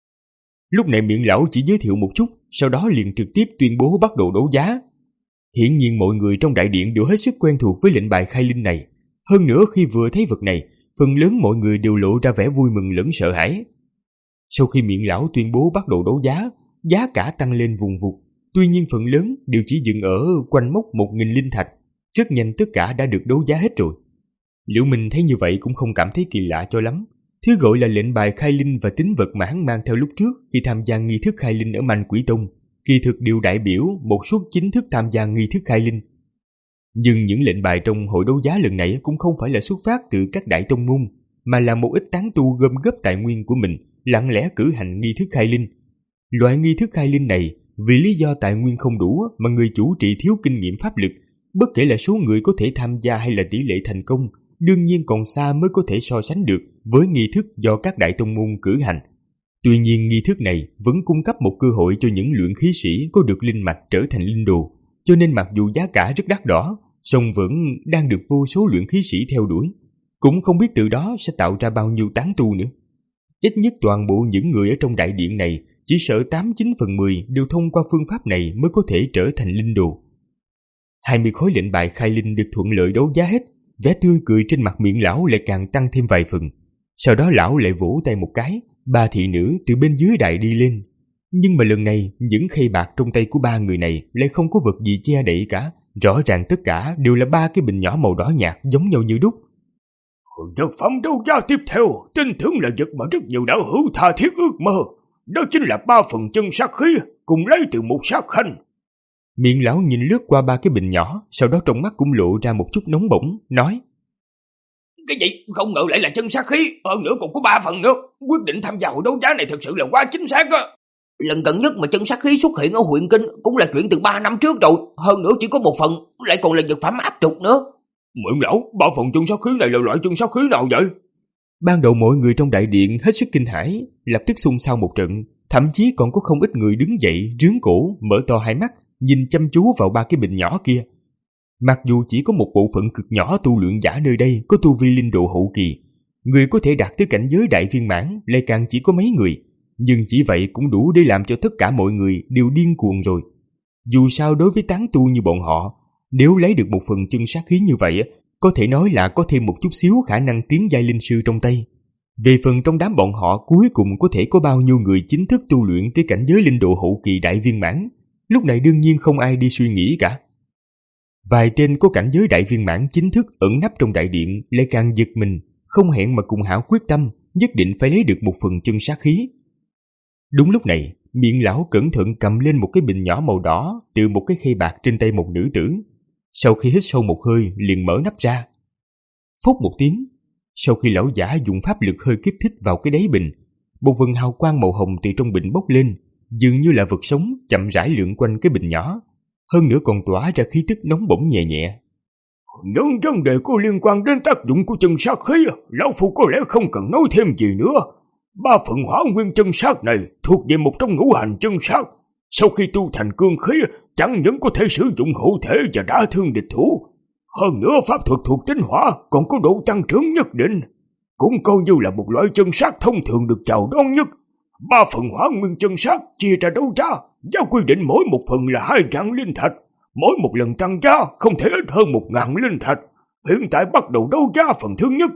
Lúc này miệng lão chỉ giới thiệu một chút, sau đó liền trực tiếp tuyên bố bắt đầu đấu giá. Hiển nhiên mọi người trong đại điện đều hết sức quen thuộc với lệnh bài khai linh này. Hơn nữa khi vừa thấy vật này, phần lớn mọi người đều lộ ra vẻ vui mừng lẫn sợ hãi. Sau khi Miệng Lão tuyên bố bắt đầu đấu giá, giá cả tăng lên vùng vụt. Tuy nhiên phần lớn đều chỉ dừng ở quanh mốc một nghìn linh thạch. Rất nhanh tất cả đã được đấu giá hết rồi. Liễu Minh thấy như vậy cũng không cảm thấy kỳ lạ cho lắm. Thứ gọi là lệnh bài khai linh và tín vật mà hắn mang theo lúc trước khi tham gia nghi thức khai linh ở Manh Quỷ Tông, kỳ thực đều đại biểu một suất chính thức tham gia nghi thức khai linh. Nhưng những lệnh bài trong hội đấu giá lần này cũng không phải là xuất phát từ các đại tông môn, mà là một ít tán tu gom góp tài nguyên của mình, lặng lẽ cử hành nghi thức khai linh. Loại nghi thức khai linh này, vì lý do tài nguyên không đủ mà người chủ trì thiếu kinh nghiệm pháp lực, bất kể là số người có thể tham gia hay là tỷ lệ thành công, đương nhiên còn xa mới có thể so sánh được với nghi thức do các đại tông môn cử hành. Tuy nhiên nghi thức này vẫn cung cấp một cơ hội cho những luyện khí sĩ có được linh mạch trở thành linh đồ, cho nên mặc dù giá cả rất đắt đỏ, song vẫn đang được vô số luyện khí sĩ theo đuổi. Cũng không biết từ đó sẽ tạo ra bao nhiêu tán tu nữa. Ít nhất toàn bộ những người ở trong đại điện này chỉ sợ tám chín phần mười đều thông qua phương pháp này mới có thể trở thành linh đồ. Hai mươi khối lệnh bài khai linh được thuận lợi đấu giá hết, vẻ tươi cười trên mặt Miệng Lão lại càng tăng thêm vài phần. Sau đó lão lại vỗ tay một cái, ba thị nữ từ bên dưới đài đi lên. Nhưng mà lần này những khay bạc trong tay của ba người này lại không có vật gì che đậy cả. Rõ ràng tất cả đều là ba cái bình nhỏ màu đỏ nhạt giống nhau như đúc. Vật phẩm đấu giá tiếp theo, tin tưởng là vật mà rất nhiều đạo hữu tha thiết ước mơ. Đó chính là ba phần chân sát khí, cùng lấy từ một sát khanh. Miệng Lão nhìn lướt qua ba cái bình nhỏ, sau đó trong mắt cũng lộ ra một chút nóng bỏng, nói: Cái gì? Không ngờ lại là chân sát khí, hơn nữa còn có ba phần nữa. Quyết định tham gia hội đấu giá này thật sự là quá chính xác á. Lần gần nhất mà chân sát khí xuất hiện ở huyện Kinh cũng là chuyện từ ba năm trước rồi, hơn nữa chỉ có một phần, lại còn là vật phẩm áp trục nữa. Miệng Lão, ba phần chân sát khí này là loại chân sát khí nào vậy? Ban đầu mọi người trong đại điện hết sức kinh hãi, lập tức xôn xao một trận, thậm chí còn có không ít người đứng dậy, rướn cổ, mở to hai mắt, nhìn chăm chú vào ba cái bình nhỏ kia. Mặc dù chỉ có một bộ phận cực nhỏ tu luyện giả nơi đây có tu vi linh độ hậu kỳ, người có thể đạt tới cảnh giới đại viên mãn lại càng chỉ có mấy người, nhưng chỉ vậy cũng đủ để làm cho tất cả mọi người đều điên cuồng rồi. Dù sao đối với tán tu như bọn họ, nếu lấy được một phần chân sát khí như vậy, có thể nói là có thêm một chút xíu khả năng tiến giai linh sư trong tay. Về phần trong đám bọn họ cuối cùng có thể có bao nhiêu người chính thức tu luyện tới cảnh giới linh độ hậu kỳ đại viên mãn, lúc này đương nhiên không ai đi suy nghĩ cả. Vài tên có cảnh giới đại viên mãn chính thức ẩn nấp trong đại điện lại càng giật mình, không hẹn mà cùng hảo quyết tâm, nhất định phải lấy được một phần chân sát khí. Đúng lúc này, Miệng Lão cẩn thận cầm lên một cái bình nhỏ màu đỏ từ một cái khay bạc trên tay một nữ tử. Sau khi hít sâu một hơi, liền mở nắp ra. Phốc một tiếng, sau khi lão giả dùng pháp lực hơi kích thích vào cái đáy bình, một vầng hào quang màu hồng từ trong bình bốc lên, dường như là vật sống chậm rãi lượn quanh cái bình nhỏ, hơn nữa còn tỏa ra khí tức nóng bỏng nhẹ nhẹ. Những vấn đề có liên quan đến tác dụng của chân sát khí, lão phu có lẽ không cần nói thêm gì nữa. Ba phần hỏa nguyên chân sát này thuộc về một trong ngũ hành chân sát. Sau khi tu thành cương khí, chẳng những có thể sử dụng hộ thể và đả thương địch thủ, hơn nữa pháp thuật thuộc tính hỏa còn có độ tăng trưởng nhất định, cũng coi như là một loại chân sát thông thường được chào đón nhất. Ba phần hỏa nguyên chân sát chia ra đấu giá, giá quy định mỗi một phần là hai vạn linh thạch, mỗi một lần tăng giá không thể ít hơn một ngàn linh thạch. Hiện tại bắt đầu đấu giá phần thứ nhất.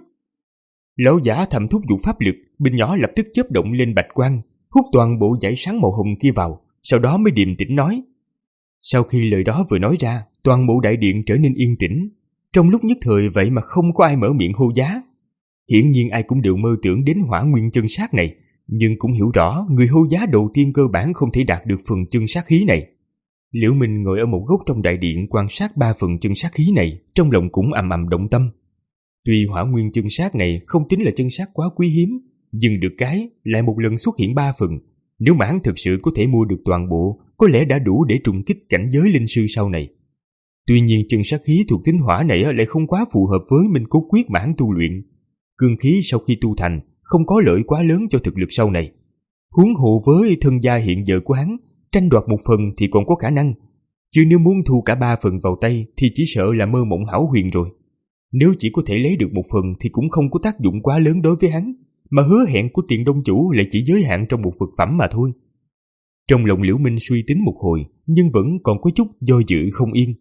Lão giả thầm thúc giục pháp lực, bình nhỏ lập tức chớp động lên bạch quang, hút toàn bộ dải sáng màu hồng kia vào, sau đó mới điềm tĩnh nói. Sau khi lời đó vừa nói ra, toàn bộ đại điện trở nên yên tĩnh. Trong lúc nhất thời vậy mà không có ai mở miệng hô giá. Hiển nhiên ai cũng đều mơ tưởng đến hỏa nguyên chân sát này, nhưng cũng hiểu rõ người hô giá đầu tiên cơ bản không thể đạt được phần chân sát khí này. Liễu Minh ngồi ở một góc trong đại điện quan sát ba phần chân sát khí này, trong lòng cũng ầm ầm động tâm. Tuy hỏa nguyên chân sát này không tính là chân sát quá quý hiếm, nhưng được cái lại một lần xuất hiện ba phần. Nếu mà hắn thực sự có thể mua được toàn bộ, có lẽ đã đủ để trùng kích cảnh giới linh sư sau này. Tuy nhiên chân sát khí thuộc tính hỏa này lại không quá phù hợp với Minh Cốt Quyết mà hắn tu luyện. Cương khí sau khi tu thành không có lợi quá lớn cho thực lực sau này. Huống hộ với thân gia hiện giờ của hắn, tranh đoạt một phần thì còn có khả năng, chứ nếu muốn thu cả ba phần vào tay thì chỉ sợ là mơ mộng hão huyền rồi. Nếu chỉ có thể lấy được một phần thì cũng không có tác dụng quá lớn đối với hắn, mà hứa hẹn của Tiền Đông Chủ lại chỉ giới hạn trong một vật phẩm mà thôi. Trong lòng Liễu Minh suy tính một hồi, nhưng vẫn còn có chút do dự không yên.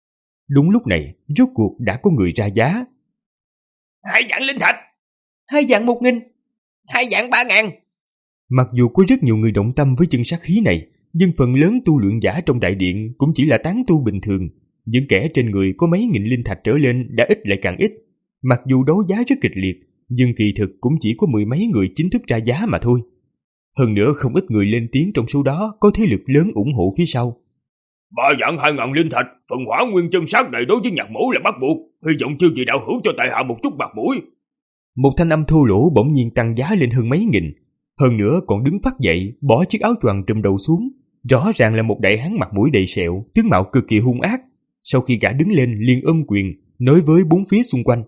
Đúng lúc này, rốt cuộc đã có người ra giá. Hai vạn linh thạch. Hai vạn một nghìn. Hai vạn ba ngàn. Mặc dù có rất nhiều người động tâm với chân sát khí này, nhưng phần lớn tu luyện giả trong đại điện cũng chỉ là tán tu bình thường. Những kẻ trên người có mấy nghìn linh thạch trở lên đã ít lại càng ít. Mặc dù đấu giá rất kịch liệt, nhưng kỳ thực cũng chỉ có mười mấy người chính thức ra giá mà thôi. Hơn nữa không ít người lên tiếng trong số đó có thế lực lớn ủng hộ phía sau. Ba vạn hai ngàn linh thạch, phần hỏa nguyên chân sát này đối với nhạc mẫu là bắt buộc. Hy vọng chư vị đạo hữu cho tại hạ một chút mặt mũi. Một thanh âm thô lỗ bỗng nhiên tăng giá lên hơn mấy nghìn. Hơn nữa còn đứng phát dậy, bỏ chiếc áo choàng trùm đầu xuống. Rõ ràng là một đại hán mặt mũi đầy sẹo, tướng mạo cực kỳ hung ác. Sau khi gã đứng lên liền ôm quyền, nói với bốn phía xung quanh.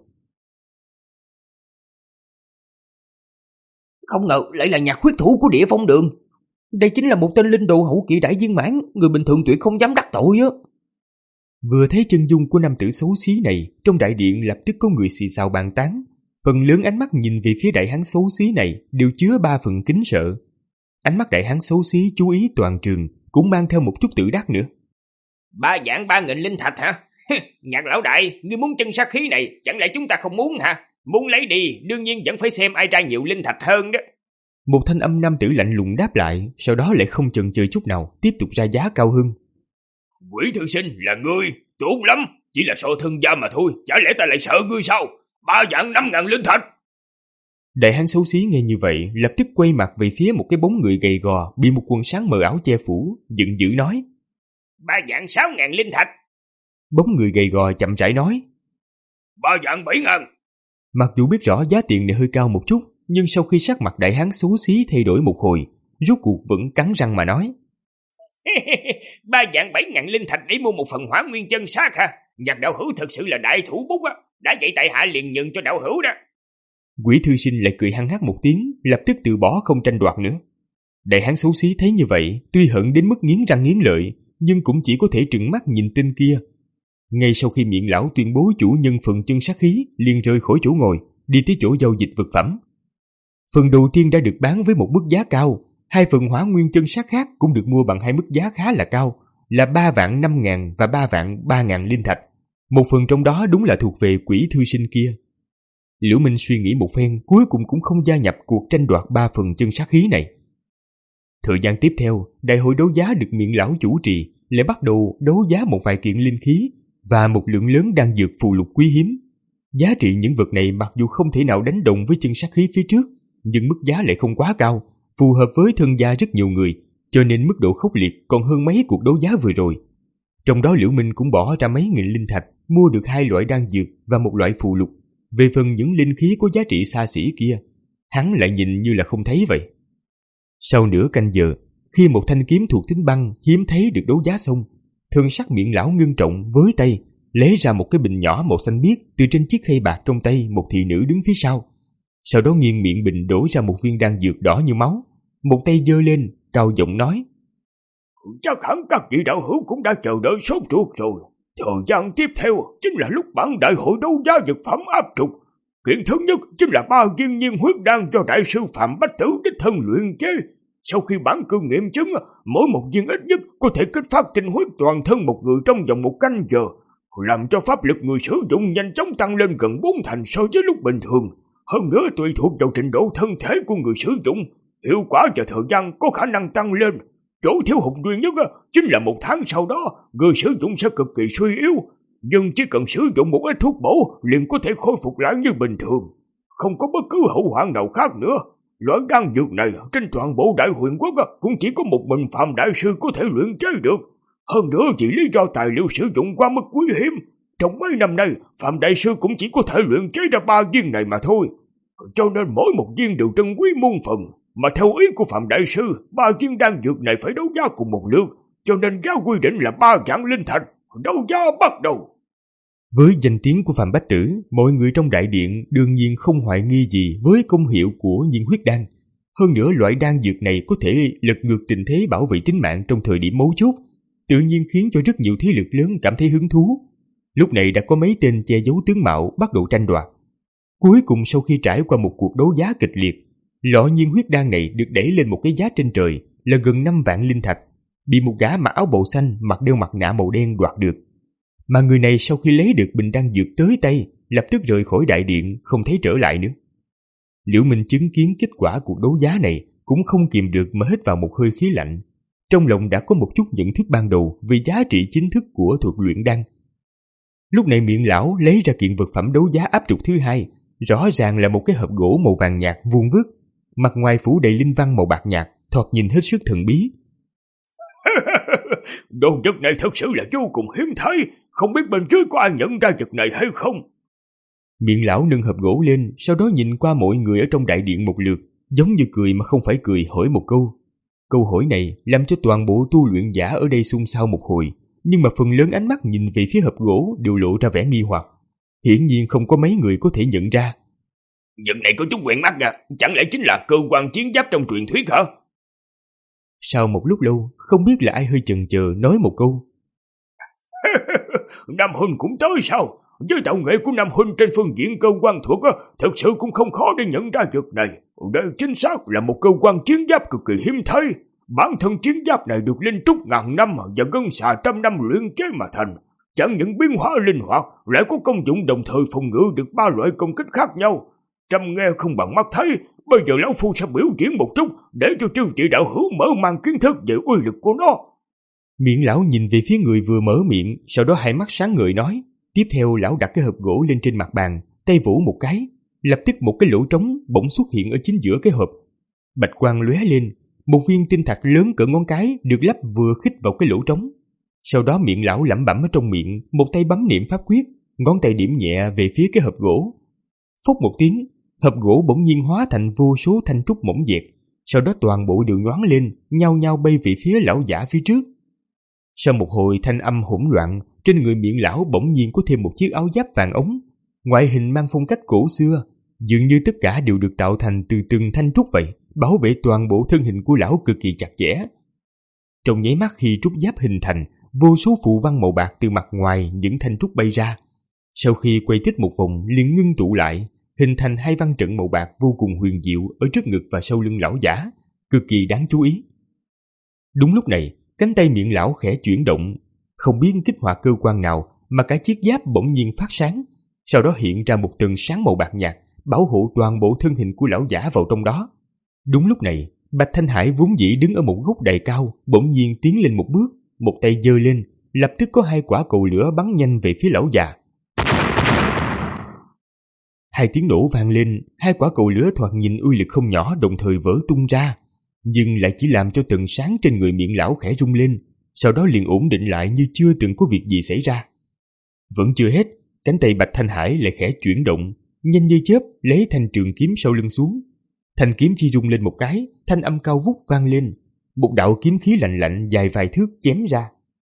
Không ngờ lại là nhạc huyết thủ của Địa Phong Đường. Đây chính là một tên linh đồ hậu kỳ đại viên mãn, người bình thường tuyệt không dám đắc tội á. Vừa thấy chân dung của nam tử xấu xí này, trong đại điện lập tức có người xì xào bàn tán. Phần lớn ánh mắt nhìn về phía đại hán xấu xí này đều chứa ba phần kính sợ. Ánh mắt đại hán xấu xí chú ý toàn trường, cũng mang theo một chút tự đắc nữa. Ba vạn ba nghìn linh thạch hả? Nhạc lão đại, ngươi muốn chân sát khí này, chẳng lẽ chúng ta không muốn hả? Muốn lấy đi, đương nhiên vẫn phải xem ai ra nhiều linh thạch hơn đó. Một thanh âm nam tử lạnh lùng đáp lại, sau đó lại không chần chừ chút nào, tiếp tục ra giá cao hơn. Quỷ thư sinh là ngươi, tốt lắm, chỉ là so thân gia mà thôi, chả lẽ ta lại sợ ngươi sao? Ba vạn năm ngàn linh thạch. Đại hán xấu xí nghe như vậy, lập tức quay mặt về phía một cái bóng người gầy gò, bị một quần sáng mờ ảo che phủ, giận dữ nói. Ba vạn sáu ngàn linh thạch. Bóng người gầy gò chậm rãi nói. Ba vạn bảy ngàn. Mặc dù biết rõ giá tiền này hơi cao một chút, nhưng sau khi sắc mặt đại hán xấu xí thay đổi một hồi, rốt cuộc vẫn cắn răng mà nói. Ba vạn bảy ngàn linh thạch để mua một phần hỏa nguyên chân sát hả? Nhạc đạo hữu thật sự là đại thủ bút á, đã vậy tại hạ liền nhận cho đạo hữu đó. Quỷ thư sinh lại cười hăng hắc một tiếng, lập tức từ bỏ không tranh đoạt nữa. Đại hán xấu xí thấy như vậy, tuy hận đến mức nghiến răng nghiến lợi, nhưng cũng chỉ có thể trừng mắt nhìn tên kia. Ngay sau khi miệng lão tuyên bố chủ nhân phần chân sát khí, liền rời khỏi chỗ ngồi, đi tới chỗ giao dịch vật phẩm. Phần đầu tiên đã được bán với một mức giá cao, hai phần hỏa nguyên chân sát khác cũng được mua bằng hai mức giá khá là cao, là ba vạn năm ngàn và ba vạn ba ngàn linh thạch. Một phần trong đó đúng là thuộc về quỷ thư sinh kia. Liễu Minh suy nghĩ một phen, cuối cùng cũng không gia nhập cuộc tranh đoạt ba phần chân sát khí này. Thời gian tiếp theo, đại hội đấu giá được miệng lão chủ trì, lại bắt đầu đấu giá một vài kiện linh khí và một lượng lớn đan dược phù lục quý hiếm. Giá trị những vật này mặc dù không thể nào đánh đồng với chân sát khí phía trước, nhưng mức giá lại không quá cao, phù hợp với thân gia rất nhiều người, cho nên mức độ khốc liệt còn hơn mấy cuộc đấu giá vừa rồi. Trong đó Liễu Minh cũng bỏ ra mấy nghìn linh thạch, mua được hai loại đan dược và một loại phù lục. Về phần những linh khí có giá trị xa xỉ kia, hắn lại nhìn như là không thấy vậy. Sau nửa canh giờ, khi một thanh kiếm thuộc tính băng hiếm thấy được đấu giá xong, thân sắc miệng lão ngưng trọng với tay, lấy ra một cái bình nhỏ màu xanh biếc từ trên chiếc khay bạc trong tay một thị nữ đứng phía sau. Sau đó nghiêng miệng bình đổ ra một viên đan dược đỏ như máu, một tay giơ lên, cao giọng nói. Chắc hẳn các vị đạo hữu cũng đã chờ đợi sốt ruột rồi. Thời gian tiếp theo chính là lúc bản đại hội đấu giá vật phẩm áp trục. Kiện thứ nhất chính là ba viên nhiên huyết đan do đại sư Phạm Bách Tử đích thân luyện chế. Sau khi bản cương nghiệm chứng, mỗi một viên ít nhất có thể kích phát tinh huyết toàn thân một người trong vòng một canh giờ, làm cho pháp lực người sử dụng nhanh chóng tăng lên gần bốn thành so với lúc bình thường. Hơn nữa tùy thuộc vào trình độ thân thể của người sử dụng, hiệu quả và thời gian có khả năng tăng lên. Chỗ thiếu hụt duy nhất chính là một tháng sau đó, người sử dụng sẽ cực kỳ suy yếu, nhưng chỉ cần sử dụng một ít thuốc bổ liền có thể khôi phục lại như bình thường, không có bất cứ hậu hoạn nào khác nữa. Loại đan dược này trên toàn bộ Đại Huyền Quốc cũng chỉ có một mình Phạm Đại Sư có thể luyện chế được. Hơn nữa vì lý do tài liệu sử dụng quá mức quý hiếm, trong mấy năm nay Phạm Đại Sư cũng chỉ có thể luyện chế ra ba viên này mà thôi. Cho nên mỗi một viên đều trân quý muôn phần. Mà theo ý của Phạm Đại Sư, ba viên đan dược này phải đấu giá cùng một lượt, cho nên giá quy định là ba vạn linh thạch. Đấu giá bắt đầu. Với danh tiếng của Phạm Bách Tử, mọi người trong đại điện đương nhiên không hoài nghi gì với công hiệu của nhiên huyết đan. Hơn nữa loại đan dược này có thể lật ngược tình thế bảo vệ tính mạng trong thời điểm mấu chốt, tự nhiên khiến cho rất nhiều thế lực lớn cảm thấy hứng thú. Lúc này đã có mấy tên che giấu tướng mạo bắt đầu tranh đoạt. Cuối cùng sau khi trải qua một cuộc đấu giá kịch liệt, lọ nhiên huyết đan này được đẩy lên một cái giá trên trời là gần năm vạn linh thạch, bị một gã mặc áo bào xanh mặc đeo mặt nạ màu đen đoạt được. Mà người này sau khi lấy được bình đan dược tới tay, lập tức rời khỏi đại điện, không thấy trở lại nữa. Liễu Minh chứng kiến kết quả cuộc đấu giá này, cũng không kìm được mà hít vào một hơi khí lạnh. Trong lòng đã có một chút nhận thức ban đầu về giá trị chính thức của thuật luyện đan. Lúc này miệng lão lấy ra kiện vật phẩm đấu giá áp trục thứ hai, rõ ràng là một cái hộp gỗ màu vàng nhạt vuông vức, mặt ngoài phủ đầy linh văn màu bạc nhạt, thoạt nhìn hết sức thần bí. Đồ vật này thật sự là vô cùng hiếm thấy, không biết bên dưới có ai nhận ra vật này hay không? Miệng lão nâng hộp gỗ lên, sau đó nhìn qua mọi người ở trong đại điện một lượt, giống như cười mà không phải cười, hỏi một câu. Câu hỏi này làm cho toàn bộ tu luyện giả ở đây xôn xao một hồi, nhưng mà phần lớn ánh mắt nhìn về phía hộp gỗ đều lộ ra vẻ nghi hoặc. Hiển nhiên không có mấy người có thể nhận ra. Vật này có chút quen mắt à, chẳng lẽ chính là cơ quan chiến giáp trong truyền thuyết hả? Sau một lúc lâu, không biết là ai hơi chần chờ nói một câu. Nam Huynh cũng tới sao? Với tạo nghệ của Nam Huynh trên phương diện cơ quan thuật á, thật sự cũng không khó để nhận ra vật này. Đây chính xác là một cơ quan chiến giáp cực kỳ hiếm thấy. Bản thân chiến giáp này được linh trúc ngàn năm và gân xà trăm năm luyện chế mà thành. Chẳng những biến hóa linh hoạt, lại có công dụng đồng thời phòng ngự được ba loại công kích khác nhau. Trầm nghe không bằng mắt thấy, bây giờ lão phu sẽ biểu diễn một chút để cho chư vị đạo hữu mở mang kiến thức về uy lực của nó. Miệng lão nhìn về phía người vừa mở miệng, sau đó hai mắt sáng ngời nói. Tiếp theo lão đặt cái hộp gỗ lên trên mặt bàn, tay vỗ một cái, lập tức một cái lỗ trống bỗng xuất hiện ở chính giữa cái hộp. Bạch quang lóe lên, một viên tinh thạch lớn cỡ ngón cái được lắp vừa khít vào cái lỗ trống. Sau đó miệng lão lẩm bẩm ở trong miệng, một tay bấm niệm pháp quyết, ngón tay điểm nhẹ về phía cái hộp gỗ. Phốc một tiếng, hộp gỗ bỗng nhiên hóa thành vô số thanh trúc mỏng dẹt, sau đó toàn bộ đều nhoáng lên, nhao nhao bay về phía lão giả phía trước. Sau một hồi thanh âm hỗn loạn, trên người miệng lão bỗng nhiên có thêm một chiếc áo giáp vàng ống, ngoại hình mang phong cách cổ xưa, dường như tất cả đều được tạo thành từ từng thanh trúc vậy, bảo vệ toàn bộ thân hình của lão cực kỳ chặt chẽ. Trong nháy mắt khi trúc giáp hình thành, vô số phù văn màu bạc từ mặt ngoài những thanh trúc bay ra. Sau khi quay tích một vòng liền ngưng tụ lại, hình thành hai văn trận màu bạc vô cùng huyền diệu ở trước ngực và sau lưng lão giả, cực kỳ đáng chú ý. Đúng lúc này, cánh tay miệng lão khẽ chuyển động, không biết kích hoạt cơ quan nào mà cả chiếc giáp bỗng nhiên phát sáng, sau đó hiện ra một tầng sáng màu bạc nhạt, bảo hộ toàn bộ thân hình của lão giả vào trong đó. Đúng lúc này, Bạch Thanh Hải vốn dĩ đứng ở một gốc đài cao, bỗng nhiên tiến lên một bước, một tay giơ lên, lập tức có hai quả cầu lửa bắn nhanh về phía lão già. Hai tiếng nổ vang lên, hai quả cầu lửa thoạt nhìn uy lực không nhỏ đồng thời vỡ tung ra, nhưng lại chỉ làm cho tầng sáng trên người miệng lão khẽ rung lên, sau đó liền ổn định lại như chưa từng có việc gì xảy ra. Vẫn chưa hết, cánh tay Bạch Thanh Hải lại khẽ chuyển động, nhanh như chớp lấy thanh trường kiếm sau lưng xuống. Thanh kiếm chỉ rung lên một cái, thanh âm cao vút vang lên, một đạo kiếm khí lạnh lạnh dài vài thước chém ra.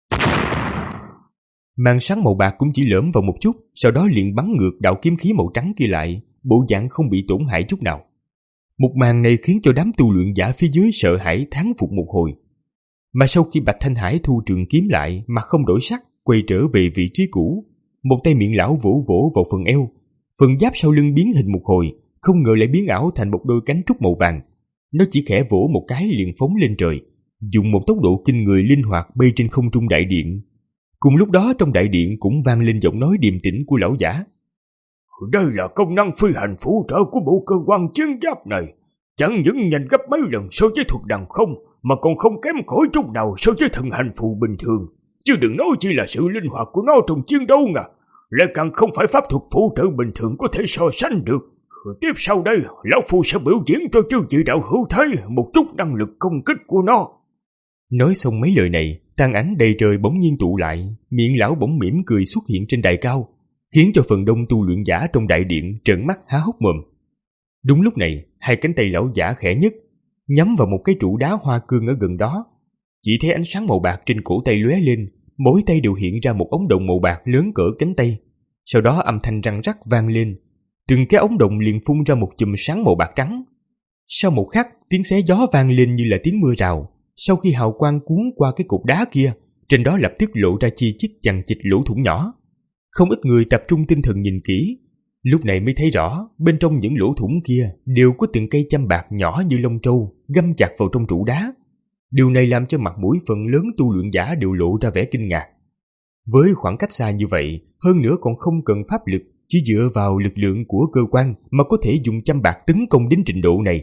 Màn sáng màu bạc cũng chỉ lởm vào một chút, sau đó liền bắn ngược đạo kiếm khí màu trắng kia lại, bộ dạng không bị tổn hại chút nào. Một màn này khiến cho đám tu luyện giả phía dưới sợ hãi thán phục một hồi. Mà sau khi Bạch Thanh Hải thu trường kiếm lại mà không đổi sắc, quay trở về vị trí cũ, một tay miệng lão vỗ vỗ vào phần eo, phần giáp sau lưng biến hình một hồi, không ngờ lại biến ảo thành một đôi cánh trúc màu vàng. Nó chỉ khẽ vỗ một cái liền phóng lên trời, dùng một tốc độ kinh người linh hoạt bay trên không trung đại điện. Cùng lúc đó trong đại điện cũng vang lên giọng nói điềm tĩnh của lão giả. Đây là công năng phi hành phụ trợ của bộ cơ quan chiến giáp này, chẳng những nhanh gấp mấy lần so với thuật đằng không, mà còn không kém cỏi chút nào so với thần hành phù bình thường. Chứ đừng nói chỉ là sự linh hoạt của nó trong chiến đấu ngà, lại càng không phải pháp thuật phụ trợ bình thường có thể so sánh được. Tiếp sau đây, lão phu sẽ biểu diễn cho chư vị đạo hữu thấy một chút năng lực công kích của nó. Nói xong mấy lời này, tàn ảnh đầy trời bỗng nhiên tụ lại, miệng lão bỗng mỉm cười xuất hiện trên đài cao, khiến cho phần đông tu luyện giả trong đại điện trợn mắt há hốc mồm. Đúng lúc này, hai cánh tay lão giả khẽ nhấc, nhắm vào một cái trụ đá hoa cương ở gần đó. Chỉ thấy ánh sáng màu bạc trên cổ tay lóe lên, mỗi tay đều hiện ra một ống đồng màu bạc lớn cỡ cánh tay. Sau đó âm thanh răng rắc vang lên, từng cái ống đồng liền phun ra một chùm sáng màu bạc trắng. Sau một khắc, tiếng xé gió vang lên như là tiếng mưa rào. Sau khi hào quang cuốn qua cái cục đá kia, trên đó lập tức lộ ra chi chít chằng chịt lỗ thủng nhỏ. Không ít người tập trung tinh thần nhìn kỹ, lúc này mới thấy rõ bên trong những lỗ thủng kia đều có từng cây châm bạc nhỏ như lông trâu găm chặt vào trong trụ đá. Điều này làm cho mặt mũi phần lớn tu luyện giả đều lộ ra vẻ kinh ngạc. Với khoảng cách xa như vậy, hơn nữa còn không cần pháp lực, chỉ dựa vào lực lượng của cơ quan mà có thể dùng châm bạc tấn công đến trình độ này,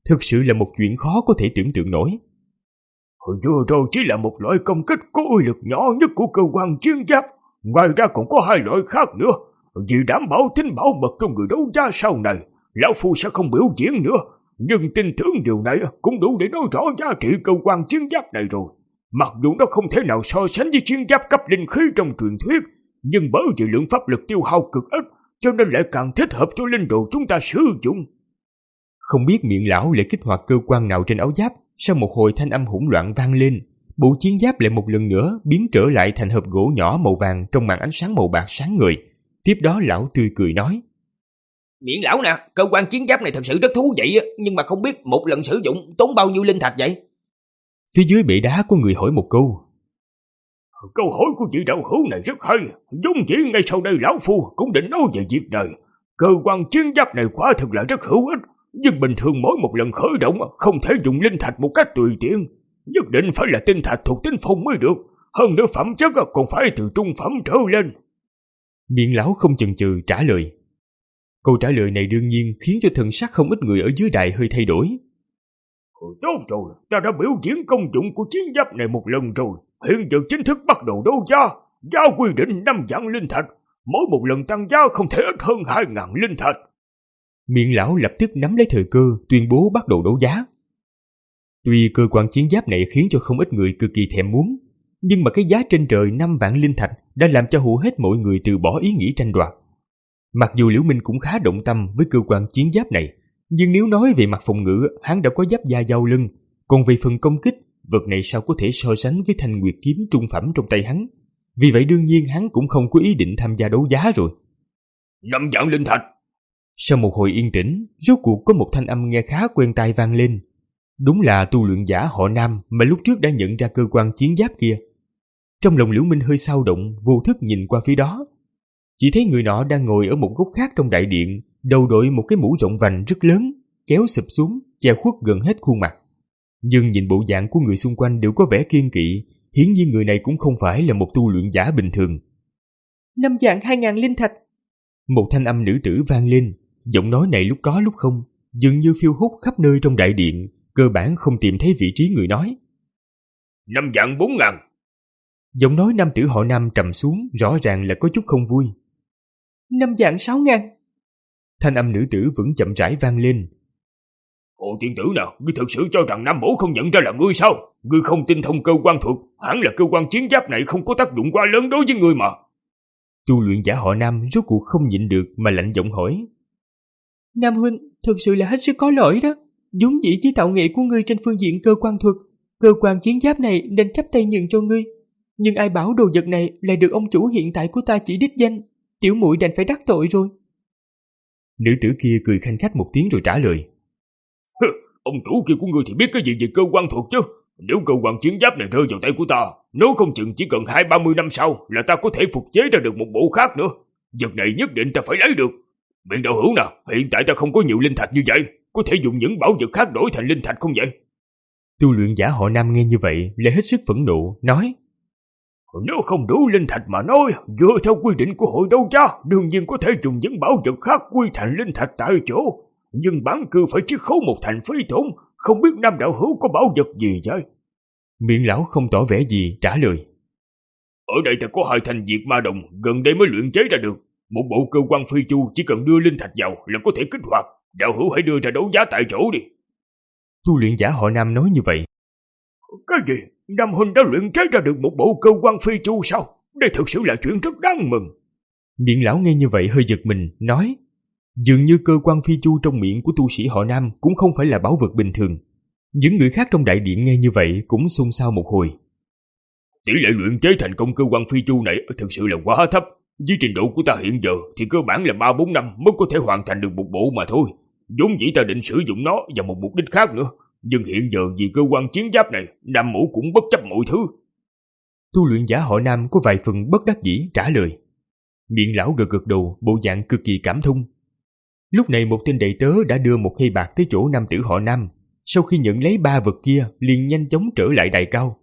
Thực sự là một chuyện khó có thể tưởng tượng nổi. Hồi vừa rồi chỉ là một loại công kích có uy lực nhỏ nhất của cơ quan chiến giáp. Ngoài ra còn có hai loại khác nữa. Vì đảm bảo tính bảo mật trong người đấu giá sau này, lão phu sẽ không biểu diễn nữa. Nhưng tin tưởng điều này cũng đủ để nói rõ giá trị cơ quan chiến giáp này rồi. Mặc dù nó không thể nào so sánh với chiến giáp cấp linh khí trong truyền thuyết, nhưng bởi vì lượng pháp lực tiêu hao cực ít, cho nên lại càng thích hợp cho linh đồ chúng ta sử dụng. Không biết miệng lão lại kích hoạt cơ quan nào trên áo giáp, sau một hồi thanh âm hỗn loạn vang lên, bộ chiến giáp lại một lần nữa biến trở lại thành hộp gỗ nhỏ màu vàng trong màn ánh sáng màu bạc sáng ngời. Tiếp đó lão tươi cười nói: Miệng lão nè, cơ quan chiến giáp này thật sự rất thú vị, nhưng mà không biết một lần sử dụng tốn bao nhiêu linh thạch vậy? Phía dưới bệ đá có người hỏi một câu. Câu hỏi của vị đạo hữu này rất hay, giống chỉ ngay sau đây lão phu cũng định nói về việc này. Cơ quan chiến giáp này quả thực là rất hữu ích, nhưng bình thường mỗi một lần khởi động không thể dùng linh thạch một cách tùy tiện, nhất định phải là tinh thạch thuộc tính phong mới được, hơn nữa phẩm chất còn phải từ trung phẩm trở lên. Miệng lão không chần chừ trả lời. Câu trả lời này đương nhiên khiến cho thần sắc không ít người ở dưới đài hơi thay đổi. Tốt rồi, ta đã biểu diễn công dụng của chiến giáp này một lần rồi, hiện giờ chính thức bắt đầu đấu giá. Giá quy định năm vạn linh thạch, mỗi một lần tăng giá không thể ít hơn hai ngàn linh thạch. Miệng lão lập tức nắm lấy thời cơ, tuyên bố bắt đầu đấu giá. Tuy cơ quan chiến giáp này khiến cho không ít người cực kỳ thèm muốn, nhưng mà cái giá trên trời năm vạn linh thạch đã làm cho hầu hết mọi người từ bỏ ý nghĩ tranh đoạt. Mặc dù Liễu Minh cũng khá động tâm với cơ quan chiến giáp này, nhưng nếu nói về mặt phòng ngự, hắn đã có giáp da dao lưng, còn về phần công kích, vật này sao có thể so sánh với thanh nguyệt kiếm trung phẩm trong tay hắn. Vì vậy đương nhiên hắn cũng không có ý định tham gia đấu giá rồi. Năm vạn linh thạch. Sau một hồi yên tĩnh, rốt cuộc có một thanh âm nghe khá quen tai vang lên. Đúng là tu luyện giả họ Nam mà lúc trước đã nhận ra cơ quan chiến giáp kia. Trong lòng Liễu Minh hơi xao động, vô thức nhìn qua phía đó. Chỉ thấy người nọ đang ngồi ở một góc khác trong đại điện, đầu đội một cái mũ rộng vành rất lớn, kéo sụp xuống, che khuất gần hết khuôn mặt. Nhưng nhìn bộ dạng của người xung quanh đều có vẻ kiên kỵ, hiển nhiên người này cũng không phải là một tu luyện giả bình thường. Năm vạn hai ngàn linh thạch. Một thanh âm nữ tử vang lên, giọng nói này lúc có lúc không, dường như phiêu hút khắp nơi trong đại điện, cơ bản không tìm thấy vị trí người nói. Năm vạn bốn ngàn. Giọng nói nam tử họ Nam trầm xuống, rõ ràng là có chút không vui. Năm vạn sáu ngàn. Thanh âm nữ tử vẫn chậm rãi vang lên. Hồ tiên tử nào, ngươi thực sự cho rằng Nam Mỗ không nhận ra là ngươi sao? Ngươi không tinh thông cơ quan thuật, hẳn là cơ quan chiến giáp này không có tác dụng quá lớn đối với ngươi mà. Tu luyện giả họ Nam rốt cuộc không nhịn được mà lạnh giọng hỏi. Nam huynh, thực sự là hết sức có lỗi đó. Vốn dĩ với tạo nghệ của ngươi trên phương diện cơ quan thuật, cơ quan chiến giáp này nên chắp tay nhường cho ngươi. Nhưng ai bảo đồ vật này lại được ông chủ hiện tại của ta chỉ đích danh, tiểu muội đành phải đắc tội rồi. Nữ tử kia cười khanh khách một tiếng rồi trả lời. Ông chủ kia của ngươi thì biết cái gì về cơ quan thuật chứ? Nếu cơ quan chiến giáp này rơi vào tay của ta, nếu không chừng chỉ cần hai ba mươi năm sau là ta có thể phục chế ra được một bộ khác nữa. Vật này nhất định ta phải lấy được. Miệng đạo hữu nào, hiện tại ta không có nhiều linh thạch như vậy, có thể dùng những bảo vật khác đổi thành linh thạch không vậy? Tu luyện giả họ Nam nghe như vậy lại hết sức phẫn nộ, nói. Nếu không đủ linh thạch mà nói, dựa theo quy định của hội đấu giá, đương nhiên có thể dùng những bảo vật khác quy thành linh thạch tại chỗ. Nhưng bản cư phải chiết khấu một thành phí tổn, không biết Nam đạo hữu có bảo vật gì vậy? Miệng lão không tỏ vẻ gì trả lời. Ở đây ta có hai thanh diệt ma đồng, gần đây mới luyện chế ra được. Một bộ cơ quan phi chu chỉ cần đưa linh thạch vào là có thể kích hoạt. Đạo hữu hãy đưa ra đấu giá tại chỗ đi. Tu luyện giả họ Nam nói như vậy. Cái gì? Nam huynh đã luyện chế ra được một bộ cơ quan phi chu sao? Đây thực sự là chuyện rất đáng mừng. Miệng lão nghe như vậy hơi giật mình, nói. Dường như cơ quan phi chu trong miệng của tu sĩ họ Nam cũng không phải là bảo vật bình thường. Những người khác trong đại điện nghe như vậy cũng xôn xao một hồi. Tỷ lệ luyện chế thành công cơ quan phi chu này thực sự là quá thấp. Với trình độ của ta hiện giờ thì cơ bản là ba bốn năm mới có thể hoàn thành được một bộ mà thôi. Vốn dĩ ta định sử dụng nó vào một mục đích khác nữa. Nhưng hiện giờ vì cơ quan chiến giáp này, Nam Mỗ cũng bất chấp mọi thứ. Tu luyện giả họ Nam có vài phần bất đắc dĩ trả lời. Miệng lão gật gật đầu, bộ dạng cực kỳ cảm thông. Lúc này một tên đệ tớ đã đưa một khay bạc tới chỗ nam tử họ Nam. Sau khi nhận lấy ba vật kia, liền nhanh chóng trở lại đài cao.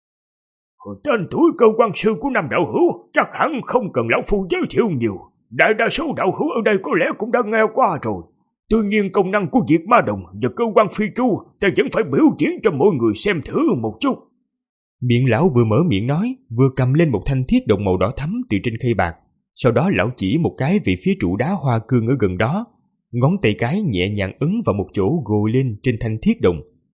Tên tuổi cơ quan sư của Nam đạo hữu chắc hẳn không cần lão phu giới thiệu nhiều. Đại đa số đạo hữu ở đây có lẽ cũng đã nghe qua rồi. Tuy nhiên công năng của diệt ma đồng và cơ quan phi chu ta vẫn phải biểu diễn cho mọi người xem thử một chút. Miệng lão vừa mở miệng nói, vừa cầm lên một thanh thiết đồng màu đỏ thắm từ trên khay bạc. Sau đó lão chỉ một cái về phía trụ đá hoa cương ở gần đó, ngón tay cái nhẹ nhàng ấn vào một chỗ gồ lên trên thanh thiết đồng.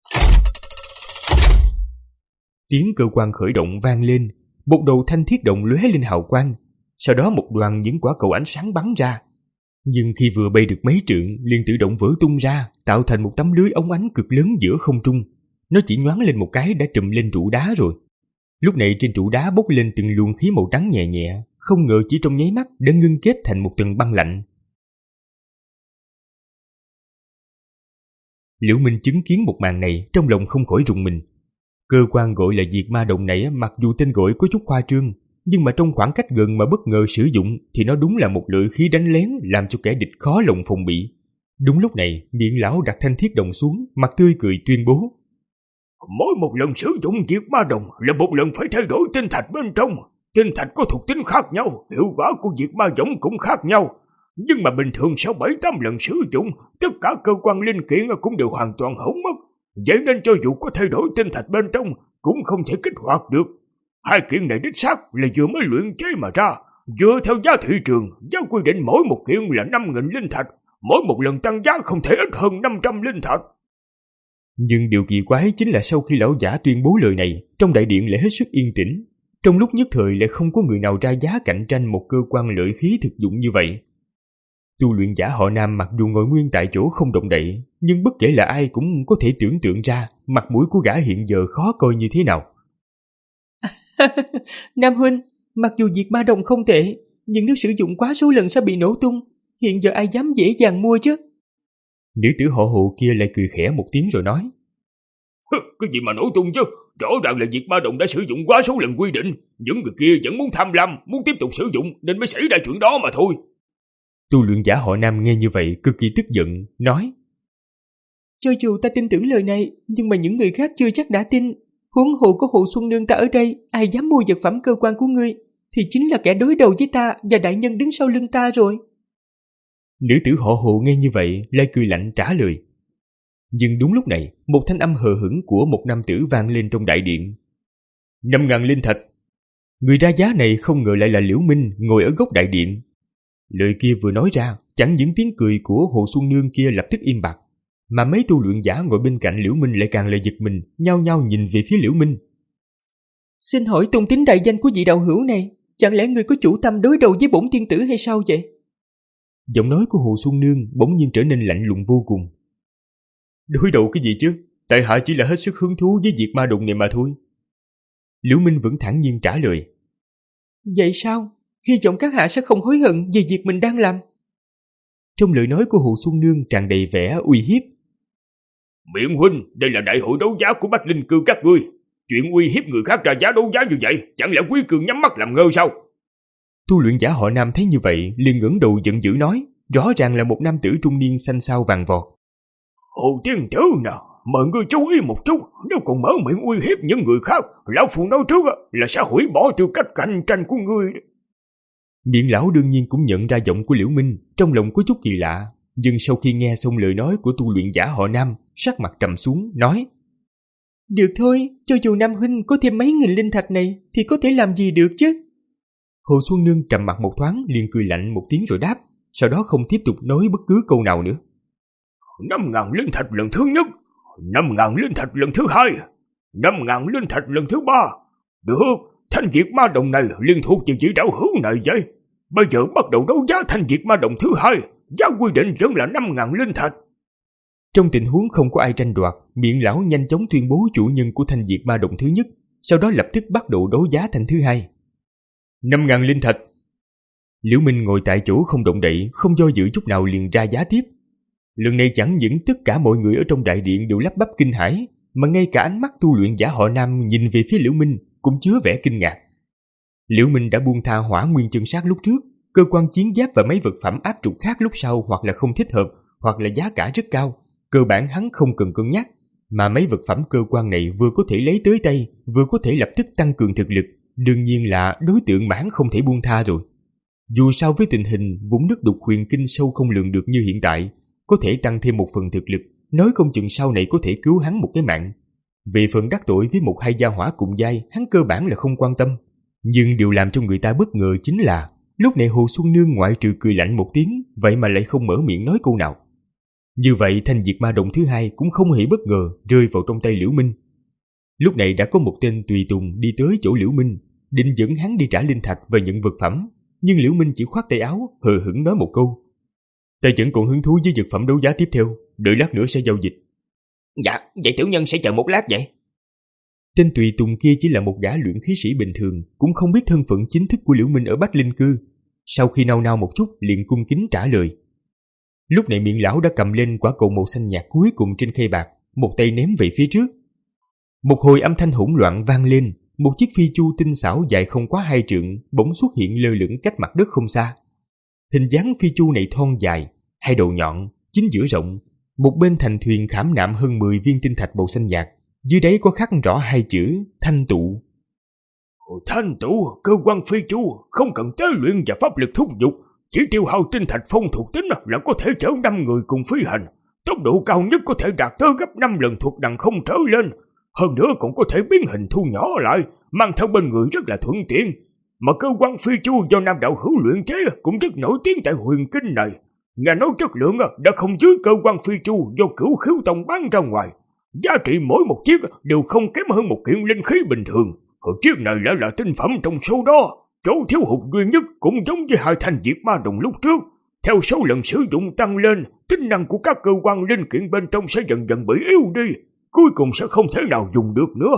Tiếng cơ quan khởi động vang lên, một đầu thanh thiết đồng lóe lên hào quang, sau đó một đoàn những quả cầu ánh sáng bắn ra. Nhưng khi vừa bay được mấy trượng, liền tự động vỡ tung ra, tạo thành một tấm lưới ống ánh cực lớn giữa không trung. Nó chỉ nhoáng lên một cái đã trùm lên trụ đá rồi. Lúc này trên trụ đá bốc lên từng luồng khí màu trắng nhẹ nhẹ, không ngờ chỉ trong nháy mắt đã ngưng kết thành một tầng băng lạnh. Liễu Minh chứng kiến một màn này, trong lòng không khỏi rùng mình. Cơ quan gọi là diệt ma đồng này mặc dù tên gọi có chút khoa trương, nhưng mà trong khoảng cách gần mà bất ngờ sử dụng thì nó đúng là một lợi khí đánh lén làm cho kẻ địch khó lòng phòng bị. Đúng lúc này, miệng lão đặt thanh thiết đồng xuống, mặt tươi cười tuyên bố: Mỗi một lần sử dụng diệt ma đồng là một lần phải thay đổi tinh thạch bên trong. Tinh thạch có thuộc tính khác nhau, hiệu quả của diệt ma giống cũng khác nhau. Nhưng mà bình thường sau bảy tám lần sử dụng, tất cả cơ quan linh kiện cũng đều hoàn toàn hỏng mất. Vậy nên cho dù có thay đổi tinh thạch bên trong cũng không thể kích hoạt được. Hai kiện này đích xác là vừa mới luyện chế mà ra. Dựa theo giá thị trường, giá quy định mỗi một kiện là năm nghìn linh thạch. Mỗi một lần tăng giá không thể ít hơn năm trăm linh thạch. Nhưng điều kỳ quái chính là sau khi lão giả tuyên bố lời này, trong đại điện lại hết sức yên tĩnh. Trong lúc nhất thời lại không có người nào ra giá cạnh tranh một cơ quan lợi khí thực dụng như vậy. Tu luyện giả họ Nam mặc dù ngồi nguyên tại chỗ không động đậy, nhưng bất kể là ai cũng có thể tưởng tượng ra mặt mũi của gã hiện giờ khó coi như thế nào. Nam huynh, mặc dù diệt ma đồng không tệ, nhưng nếu sử dụng quá số lần sẽ bị nổ tung. Hiện giờ ai dám dễ dàng mua chứ? Nữ tử họ Hồ kia lại cười khẽ một tiếng rồi nói: Cái gì mà nổ tung chứ? Rõ ràng là diệt ma đồng đã sử dụng quá số lần quy định. Những người kia vẫn muốn tham lam, muốn tiếp tục sử dụng nên mới xảy ra chuyện đó mà thôi. Tu luyện giả họ Nam nghe như vậy cực kỳ tức giận, nói: Cho dù ta tin tưởng lời này, nhưng mà những người khác chưa chắc đã tin. Huống hồ có Hồ Xuân Nương ta ở đây, ai dám mua vật phẩm cơ quan của ngươi thì chính là kẻ đối đầu với ta và đại nhân đứng sau lưng ta rồi. Nữ tử họ Hồ nghe như vậy lại cười lạnh trả lời. Nhưng đúng lúc này, một thanh âm hờ hững của một nam tử vang lên trong đại điện: Năm ngàn linh thạch. Người ra giá này không ngờ lại là Liễu Minh ngồi ở góc đại điện. Lời kia vừa nói ra, chẳng những tiếng cười của Hồ Xuân Nương kia lập tức im bặt, mà mấy tu luyện giả ngồi bên cạnh Liễu Minh lại càng là giật mình, nhao nhao nhìn về phía Liễu Minh. Xin hỏi tôn tính đại danh của vị đạo hữu này, chẳng lẽ người có chủ tâm đối đầu với bổn tiên tử hay sao vậy? Giọng nói của Hồ Xuân Nương bỗng nhiên trở nên lạnh lùng vô cùng. Đối đầu cái gì chứ? Tại hạ chỉ là hết sức hứng thú với diệt ma đồng này mà thôi. Liễu Minh vẫn thản nhiên trả lời. Vậy sao? Hy vọng các hạ sẽ không hối hận về việc mình đang làm. Trong lời nói của Hồ Xuân Nương tràn đầy vẻ uy hiếp. Miệng huynh, đây là đại hội đấu giá của Bách Linh Cư các ngươi. Chuyện uy hiếp người khác ra giá đấu giá như vậy, chẳng lẽ Quý Cường nhắm mắt làm ngơ sao? Tu luyện giả họ Nam thấy như vậy, liền ngẩng đầu giận dữ nói, rõ ràng là một nam tử trung niên xanh xao vàng vọt. Hồ tiên tử nào, mời ngươi chú ý một chút, nếu còn mở miệng uy hiếp những người khác, lão phụ nói trước là sẽ hủy bỏ tư cách cạnh tranh của ngươi. Miệng lão đương nhiên cũng nhận ra giọng của Liễu Minh, trong lòng có chút kỳ lạ, nhưng sau khi nghe xong lời nói của tu luyện giả họ Nam, sắc mặt trầm xuống, nói: Được thôi, cho dù Nam huynh có thêm mấy nghìn linh thạch này thì có thể làm gì được chứ? Hồ Xuân Nương trầm mặt một thoáng, liền cười lạnh một tiếng rồi đáp, sau đó không tiếp tục nói bất cứ câu nào nữa. Năm ngàn linh thạch lần thứ nhất, năm ngàn linh thạch lần thứ hai, năm ngàn linh thạch lần thứ ba. Được, thanh diệt ma đồng này liên thuộc về vị đạo hữu này vậy. Bây giờ bắt đầu đấu giá thanh diệt ma đồng thứ hai, giá quy định vẫn là năm ngàn linh thạch. Trong tình huống không có ai tranh đoạt, miệng lão nhanh chóng tuyên bố chủ nhân của thanh diệt ma đồng thứ nhất, sau đó lập tức bắt đầu đấu giá thanh thứ hai. Năm ngàn linh thạch. Liễu Minh ngồi tại chỗ không động đậy, không do dự chút nào liền ra giá tiếp. Lần này chẳng những tất cả mọi người ở trong đại điện đều lắp bắp kinh hãi, mà ngay cả ánh mắt tu luyện giả họ Nam nhìn về phía Liễu Minh cũng chứa vẻ kinh ngạc. Liễu Minh đã buông tha hỏa nguyên chân sát lúc trước, cơ quan chiến giáp và mấy vật phẩm áp trục khác lúc sau hoặc là không thích hợp, hoặc là giá cả rất cao, cơ bản hắn không cần cân nhắc, mà mấy vật phẩm cơ quan này vừa có thể lấy tới tay, vừa có thể lập tức tăng cường thực lực, đương nhiên là đối tượng mà hắn không thể buông tha rồi. Dù sao với tình hình vũng nước đục huyền kinh sâu không lường được như hiện tại, có thể tăng thêm một phần thực lực, nói không chừng sau này có thể cứu hắn một cái mạng. Về phần đắc tội với một hai gia hỏa cùng giai, hắn cơ bản là không quan tâm. Nhưng điều làm cho người ta bất ngờ chính là lúc này Hồ Xuân Nương ngoại trừ cười lạnh một tiếng, vậy mà lại không mở miệng nói câu nào. Như vậy thanh diệt ma đồng thứ hai cũng không hề bất ngờ rơi vào trong tay Liễu Minh. Lúc này đã có một tên tùy tùng đi tới chỗ Liễu Minh, định dẫn hắn đi trả linh thạch và nhận vật phẩm, nhưng Liễu Minh chỉ khoát tay áo, hờ hững nói một câu: "Ta vẫn còn hứng thú với vật phẩm đấu giá tiếp theo, đợi lát nữa sẽ giao dịch." "Dạ, vậy tiểu nhân sẽ chờ một lát vậy." Tên tùy tùng kia chỉ là một gã luyện khí sĩ bình thường, cũng không biết thân phận chính thức của Liễu Minh ở Bách Linh Cư. Sau khi nao nao một chút, liền cung kính trả lời. Lúc này miệng lão đã cầm lên quả cầu màu xanh nhạt cuối cùng trên khay bạc, một tay ném về phía trước. Một hồi âm thanh hỗn loạn vang lên, một chiếc phi chu tinh xảo dài không quá hai trượng bỗng xuất hiện lơ lửng cách mặt đất không xa. Hình dáng phi chu này thon dài, hai đầu nhọn, chính giữa rộng, một bên thành thuyền khảm nạm hơn mười viên tinh thạch màu xanh nhạt, dưới đáy có khắc rõ hai chữ Thanh Tụ. Thanh Tụ, cơ quan phi chu, không cần tế luyện và pháp lực thúc giục, chỉ tiêu hao tinh thạch phong thuộc tính là có thể chở năm người cùng phi hành, tốc độ cao nhất có thể đạt tới gấp năm lần thuộc đằng không trở lên, hơn nữa còn có thể biến hình thu nhỏ lại, mang theo bên người rất là thuận tiện. Mà cơ quan phi chu do Nam đạo hữu luyện chế cũng rất nổi tiếng tại Huyền Kinh này, nghe nói chất lượng đã không dưới cơ quan phi chu do Cửu Khiếu Tông bán ra ngoài, giá trị mỗi một chiếc đều không kém hơn một kiện linh khí bình thường. Chiếc này lại là tinh phẩm trong số đó, chỗ thiếu hụt duy nhất cũng giống với hai thanh diệt ma đồng lúc trước. Theo số lần sử dụng tăng lên, tính năng của các cơ quan linh kiện bên trong sẽ dần dần bị yếu đi, cuối cùng sẽ không thể nào dùng được nữa.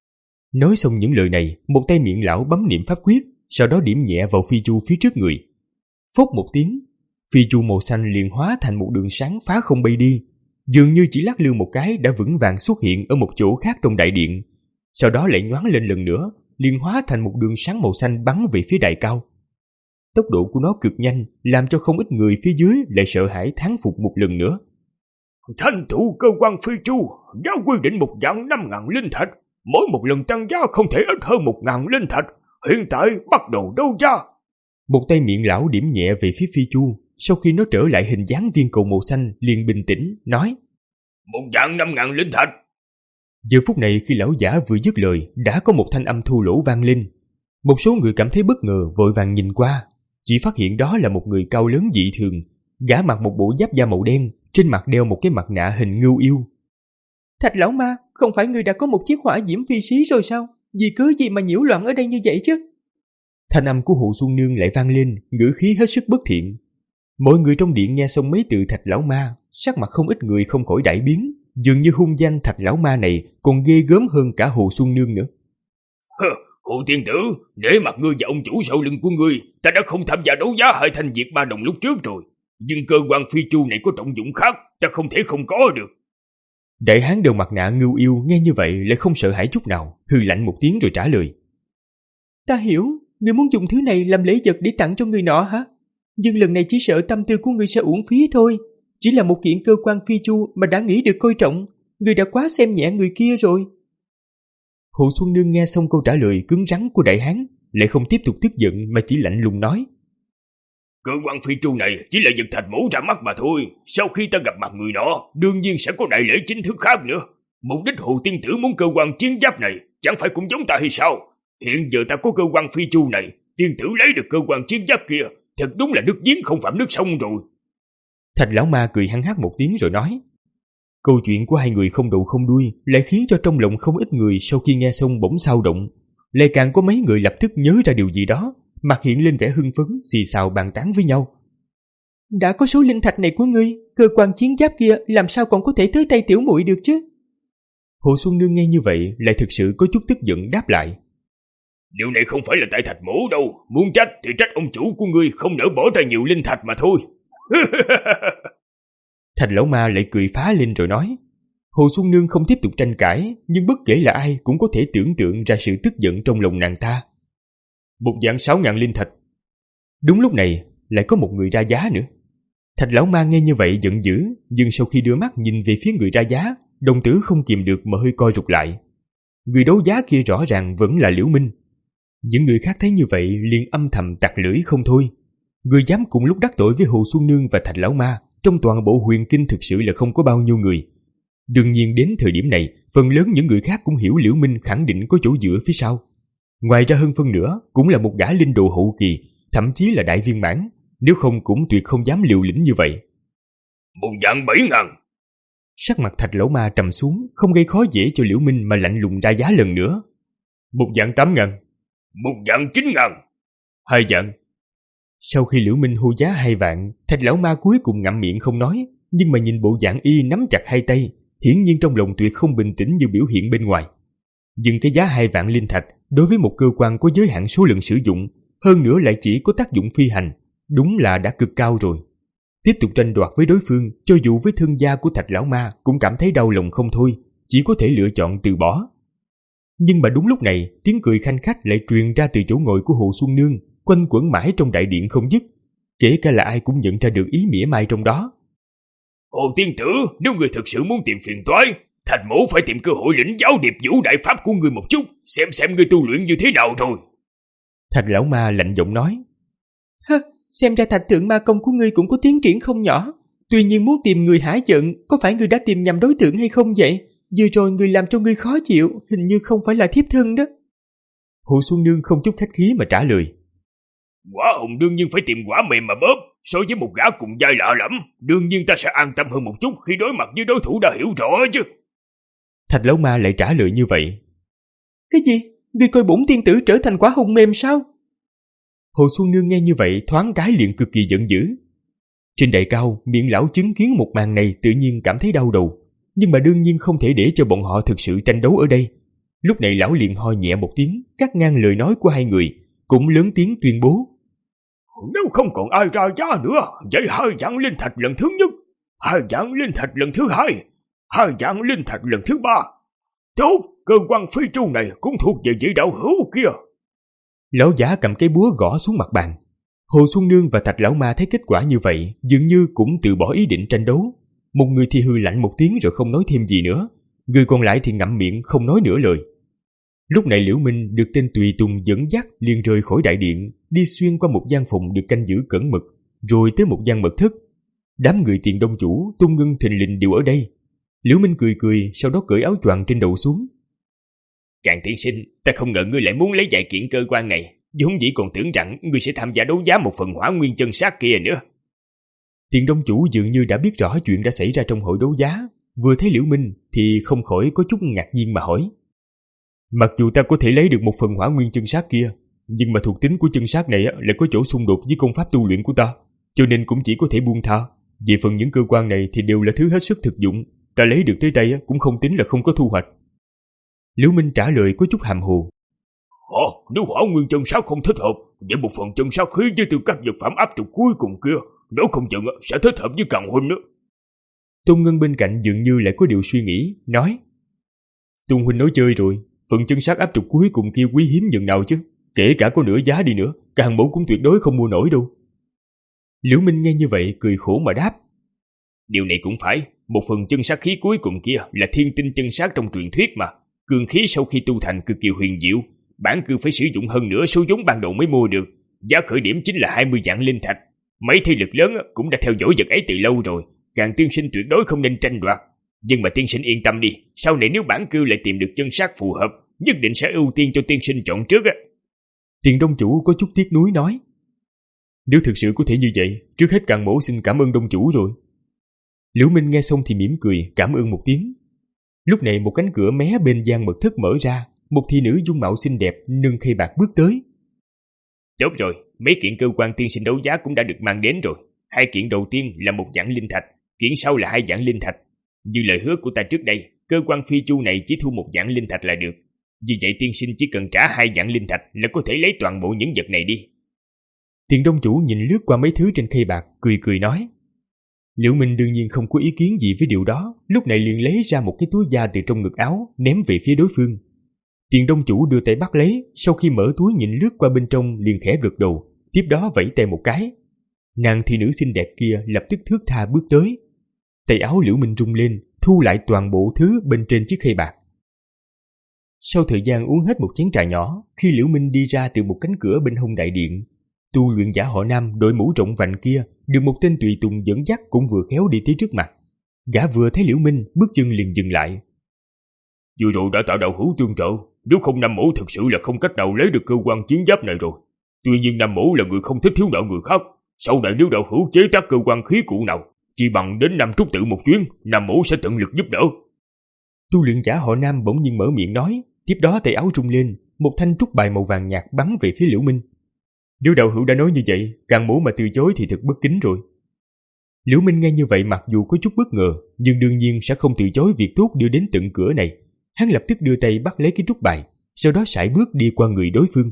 Nói xong những lời này, một tay miệng lão bấm niệm pháp quyết, sau đó điểm nhẹ vào phi chu phía trước người. Phốc một tiếng, phi chu màu xanh liền hóa thành một đường sáng phá không bay đi, dường như chỉ lắc lư một cái đã vững vàng xuất hiện ở một chỗ khác trong đại điện. Sau đó lại nhoáng lên lần nữa, liền hóa thành một đường sáng màu xanh bắn về phía đại cao. Tốc độ của nó cực nhanh, làm cho không ít người phía dưới lại sợ hãi thán phục một lần nữa. Thanh Tụ cơ quan phi chu, giá quy định một vạn năm ngàn linh thạch, mỗi một lần tăng giá không thể ít hơn một ngàn linh thạch, hiện tại bắt đầu đấu giá. Một tay miệng lão điểm nhẹ về phía phi chu, sau khi nó trở lại hình dáng viên cầu màu xanh liền bình tĩnh, nói: Một vạn năm ngàn linh thạch. Giờ phút này khi lão giả vừa dứt lời, đã có một thanh âm thô lỗ vang lên. Một số người cảm thấy bất ngờ vội vàng nhìn qua, chỉ phát hiện đó là một người cao lớn dị thường, gã mặc một bộ giáp da màu đen, trên mặt đeo một cái mặt nạ hình ngưu yêu. Thạch lão ma, không phải người đã có một chiếc hỏa diễm phi xí rồi sao? Vì cớ gì mà nhiễu loạn ở đây như vậy chứ? Thanh âm của Hồ Xuân Nương lại vang lên, ngữ khí hết sức bất thiện. Mọi người trong điện nghe xong mấy từ Thạch lão ma, sắc mặt không ít người không khỏi đại biến, dường như hung danh Thạch lão ma này còn ghê gớm hơn cả Hồ Xuân Nương nữa. Hừ, Hồ tiên tử, để mặt ngươi và ông chủ sau lưng của ngươi, ta đã không tham gia đấu giá hai thanh diệt ma đồng lúc trước rồi, nhưng cơ quan phi chu này có trọng dụng khác, ta không thể không có được. Đại hán đầu mặt nạ ngưu yêu nghe như vậy lại không sợ hãi chút nào, hừ lạnh một tiếng rồi trả lời: Ta hiểu, ngươi muốn dùng thứ này làm lễ vật để tặng cho người nọ hả? Nhưng lần này chỉ sợ tâm tư của ngươi sẽ uổng phí thôi. Chỉ là một kiện cơ quan phi chu mà đã nghĩ được coi trọng, ngươi đã quá xem nhẹ người kia rồi. Hồ Xuân Nương nghe xong câu trả lời cứng rắn của đại hán, lại không tiếp tục tức giận mà chỉ lạnh lùng nói: Cơ quan phi chu này chỉ là vật thạch mổ ra mắt mà thôi, sau khi ta gặp mặt người nọ, đương nhiên sẽ có đại lễ chính thức khác nữa. Mục đích Hồ tiên tử muốn cơ quan chiến giáp này, chẳng phải cũng giống ta hay sao? Hiện giờ ta có cơ quan phi chu này, tiên tử lấy được cơ quan chiến giáp kia, thật đúng là nước giếng không phạm nước sông rồi. Thạch lão ma cười hăng hắc một tiếng rồi nói. Câu chuyện của hai người không đầu không đuôi lại khiến cho trong lòng không ít người sau khi nghe xong bỗng xao động, lại càng có mấy người lập tức nhớ ra điều gì đó, mặt hiện lên vẻ hưng phấn, xì xào bàn tán với nhau. Đã có số linh thạch này của ngươi, cơ quan chiến giáp kia làm sao còn có thể tới tay tiểu muội được chứ? Hồ Xuân Nương nghe như vậy lại thực sự có chút tức giận đáp lại. Điều này không phải là tại thạch mổ đâu, muốn trách thì trách ông chủ của ngươi không nỡ bỏ ra nhiều linh thạch mà thôi. Thạch lão ma lại cười phá lên rồi nói. Hồ Xuân Nương không tiếp tục tranh cãi, nhưng bất kể là ai cũng có thể tưởng tượng ra sự tức giận trong lòng nàng ta. Một vạn sáu ngàn linh thạch. Đúng lúc này lại có một người ra giá nữa. Thạch lão ma nghe như vậy giận dữ, nhưng sau khi đưa mắt nhìn về phía người ra giá, đồng tử không kìm được mà hơi co rụt lại. Người đấu giá kia rõ ràng vẫn là Liễu Minh. Những người khác thấy như vậy liền âm thầm tặc lưỡi không thôi. Người dám cùng lúc đắc tội với Hồ Xuân Nương và Thạch lão ma trong toàn bộ huyền kinh thực sự là không có bao nhiêu người. Đương nhiên đến thời điểm này, phần lớn những người khác cũng hiểu Liễu Minh khẳng định có chỗ dựa phía sau. Ngoài ra hơn phân nữa, cũng là một gã linh đồ hậu kỳ, thậm chí là đại viên mãn, nếu không cũng tuyệt không dám liều lĩnh như vậy. Một vạn bảy ngàn. Sắc mặt Thạch lão ma trầm xuống, không gây khó dễ cho Liễu Minh mà lạnh lùng ra giá lần nữa. Một vạn tám ngàn. Một vạn chín ngàn. Hai vạn. Sau khi Liễu Minh hô giá hai vạn, Thạch lão ma cuối cùng ngậm miệng không nói, nhưng mà nhìn bộ dạng y nắm chặt hai tay, hiển nhiên trong lòng tuyệt không bình tĩnh như biểu hiện bên ngoài. Nhưng cái giá hai vạn linh thạch đối với một cơ quan có giới hạn số lượng sử dụng, hơn nữa lại chỉ có tác dụng phi hành, đúng là đã cực cao rồi. Tiếp tục tranh đoạt với đối phương, cho dù với thân gia của Thạch lão ma cũng cảm thấy đau lòng không thôi, chỉ có thể lựa chọn từ bỏ. Nhưng mà đúng lúc này, tiếng cười khanh khách lại truyền ra từ chỗ ngồi của Hồ Xuân Nương, quanh quẩn mãi trong đại điện không dứt, kể cả là ai cũng nhận ra được ý mỉa mai trong đó. Hồ tiên tử, nếu người thực sự muốn tìm phiền toái, Thạch mỗ phải tìm cơ hội lĩnh giáo điệp vũ đại pháp của ngươi một chút, xem xem ngươi tu luyện như thế nào rồi. Thạch lão ma lạnh giọng nói. Hơ, xem ra Thạch tượng ma công của ngươi cũng có tiến triển không nhỏ. Tuy nhiên muốn tìm người hả giận, có phải ngươi đã tìm nhầm đối tượng hay không vậy? Vừa rồi người làm cho ngươi khó chịu, hình như không phải là thiếp thân đó. Hồ Xuân Nương không chút khách khí mà trả lời. Quả hồng đương nhiên phải tìm quả mềm mà bóp, so với một gã cùng giai lạ lẫm, đương nhiên ta sẽ an tâm hơn một chút khi đối mặt với đối thủ đã hiểu rõ chứ. Thạch lão ma lại trả lời như vậy. Cái gì? Ngươi coi bổn tiên tử trở thành quả hồng mềm sao? Hồ Xuân Nương nghe như vậy thoáng cái liền cực kỳ giận dữ. Trên đại cao, miệng lão chứng kiến một màn này tự nhiên cảm thấy đau đầu, nhưng mà đương nhiên không thể để cho bọn họ thực sự tranh đấu ở đây. Lúc này lão liền ho nhẹ một tiếng, cắt ngang lời nói của hai người, cũng lớn tiếng tuyên bố. Nếu không còn ai ra giá nữa, vậy hai vạn linh thạch lần thứ nhất, hai vạn linh thạch lần thứ hai, hai vạn linh thạch lần thứ ba. Tốt, cơ quan phi chu này cũng thuộc về vị đạo hữu kia. Lão giả cầm cái búa gõ xuống mặt bàn. Hồ Xuân Nương và Thạch lão ma thấy kết quả như vậy, dường như cũng từ bỏ ý định tranh đấu. Một người thì hừ lạnh một tiếng rồi không nói thêm gì nữa, người còn lại thì ngậm miệng không nói nửa lời. Lúc này Liễu Minh được tên tùy tùng dẫn dắt liền rời khỏi đại điện, đi xuyên qua một gian phòng được canh giữ cẩn mật, rồi tới một gian mật thất. Đám người Tiền Đông chủ, Tung Ngân thình lình đều ở đây. Liễu Minh cười cười, sau đó cởi áo choàng trên đầu xuống. Càng tiên sinh, ta không ngờ ngươi lại muốn lấy vài kiện cơ quan này, vốn dĩ còn tưởng rằng ngươi sẽ tham gia đấu giá một phần hỏa nguyên chân sát kia nữa. Tiền Đông chủ dường như đã biết rõ chuyện đã xảy ra trong hội đấu giá, vừa thấy Liễu Minh thì không khỏi có chút ngạc nhiên mà hỏi. Mặc dù ta có thể lấy được một phần hỏa nguyên chân sát kia, nhưng mà thuộc tính của chân sát này lại có chỗ xung đột với công pháp tu luyện của ta, cho nên cũng chỉ có thể buông tha. Về phần những cơ quan này thì đều là thứ hết sức thực dụng, ta lấy được tới tay cũng không tính là không có thu hoạch. Liễu Minh trả lời có chút hàm hồ. Ồ, nếu hỏa nguyên chân sát không thích hợp, vậy một phần chân sát khí với tư cách vật phẩm áp trục cuối cùng kia, nếu không chừng sẽ thích hợp với Càn huynh nữa. Tôn Ngân bên cạnh dường như lại có điều suy nghĩ, nói. Tôn huynh nói chơi rồi, phần chân sát áp trục cuối cùng kia quý hiếm nhường nào chứ, kể cả có nửa giá đi nữa, Càn mẫu cũng tuyệt đối không mua nổi đâu. Liễu Minh nghe như vậy cười khổ mà đáp. Điều này cũng phải, một phần chân sát khí cuối cùng kia là thiên tinh chân sát trong truyền thuyết mà, cường khí sau khi tu thành cực kỳ huyền diệu, bản cư phải sử dụng hơn nữa số vốn ban đầu mới mua được, giá khởi điểm chính là hai mươi vạn linh thạch. Mấy thế lực lớn cũng đã theo dõi vật ấy từ lâu rồi, Càng tiên sinh tuyệt đối không nên tranh đoạt. Nhưng mà tiên sinh yên tâm đi, sau này nếu bản cư lại tìm được chân sát phù hợp, nhất định sẽ ưu tiên cho tiên sinh chọn trước á. Tiền Đông chủ có chút tiếc nuối nói. Nếu thực sự có thể như vậy, trước hết Càng mổ xin cảm ơn Đông chủ rồi. Liễu Minh nghe xong thì mỉm cười, cảm ơn một tiếng. Lúc này một cánh cửa mé bên gian mật thất mở ra, một thị nữ dung mạo xinh đẹp nâng khay bạc bước tới. Tốt rồi, mấy kiện cơ quan tiên sinh đấu giá cũng đã được mang đến rồi. Hai kiện đầu tiên là một vạn linh thạch, kiện sau là hai vạn linh thạch. Như lời hứa của ta trước đây, cơ quan phi chu này chỉ thu một vạn linh thạch là được. Vì vậy tiên sinh chỉ cần trả hai vạn linh thạch là có thể lấy toàn bộ những vật này đi. Tiền Đông chủ nhìn lướt qua mấy thứ trên khay bạc, cười cười nói. Liễu Minh đương nhiên không có ý kiến gì với điều đó, lúc này liền lấy ra một cái túi da từ trong ngực áo, ném về phía đối phương. Tiền Đông chủ đưa tay bắt lấy, sau khi mở túi nhìn lướt qua bên trong liền khẽ gật đầu, tiếp đó vẫy tay một cái. Nàng thị nữ xinh đẹp kia lập tức thướt tha bước tới. Tay áo Liễu Minh rung lên, thu lại toàn bộ thứ bên trên chiếc khay bạc. Sau thời gian uống hết một chén trà nhỏ, khi Liễu Minh đi ra từ một cánh cửa bên hông đại điện, Tu luyện giả họ Nam đội mũ rộng vành kia được một tên tùy tùng dẫn dắt cũng vừa khéo đi tới trước mặt. Gã vừa thấy Liễu Minh, bước chân liền dừng lại. Vừa rồi đã tạ đạo hữu tương trợ, nếu không Nam Mỗ thực sự là không cách nào lấy được cơ quan chiến giáp này rồi. Tuy nhiên Nam Mỗ là người không thích thiếu nợ người khác, sau này nếu đạo hữu chế tác cơ quan khí cụ nào, chỉ bằng đến Nam Trúc Tự một chuyến, Nam Mỗ sẽ tận lực giúp đỡ. Tu luyện giả họ Nam bỗng nhiên mở miệng nói, tiếp đó tay áo rung lên, một thanh trúc bài màu vàng nhạt bắn về phía Liễu Minh. Nếu đạo hữu đã nói như vậy, Càng Mỗ mà từ chối thì thật bất kính rồi. Liễu Minh nghe như vậy mặc dù có chút bất ngờ, nhưng đương nhiên sẽ không từ chối việc tốt đưa đến tận cửa này. Hắn lập tức đưa tay bắt lấy cái trúc bài, sau đó sải bước đi qua người đối phương.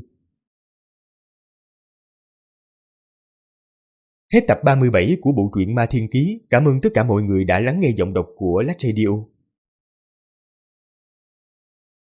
Hết tập ba mươi bảy của bộ truyện Ma Thiên Ký. Cảm ơn tất cả mọi người đã lắng nghe giọng đọc của Lách Radio.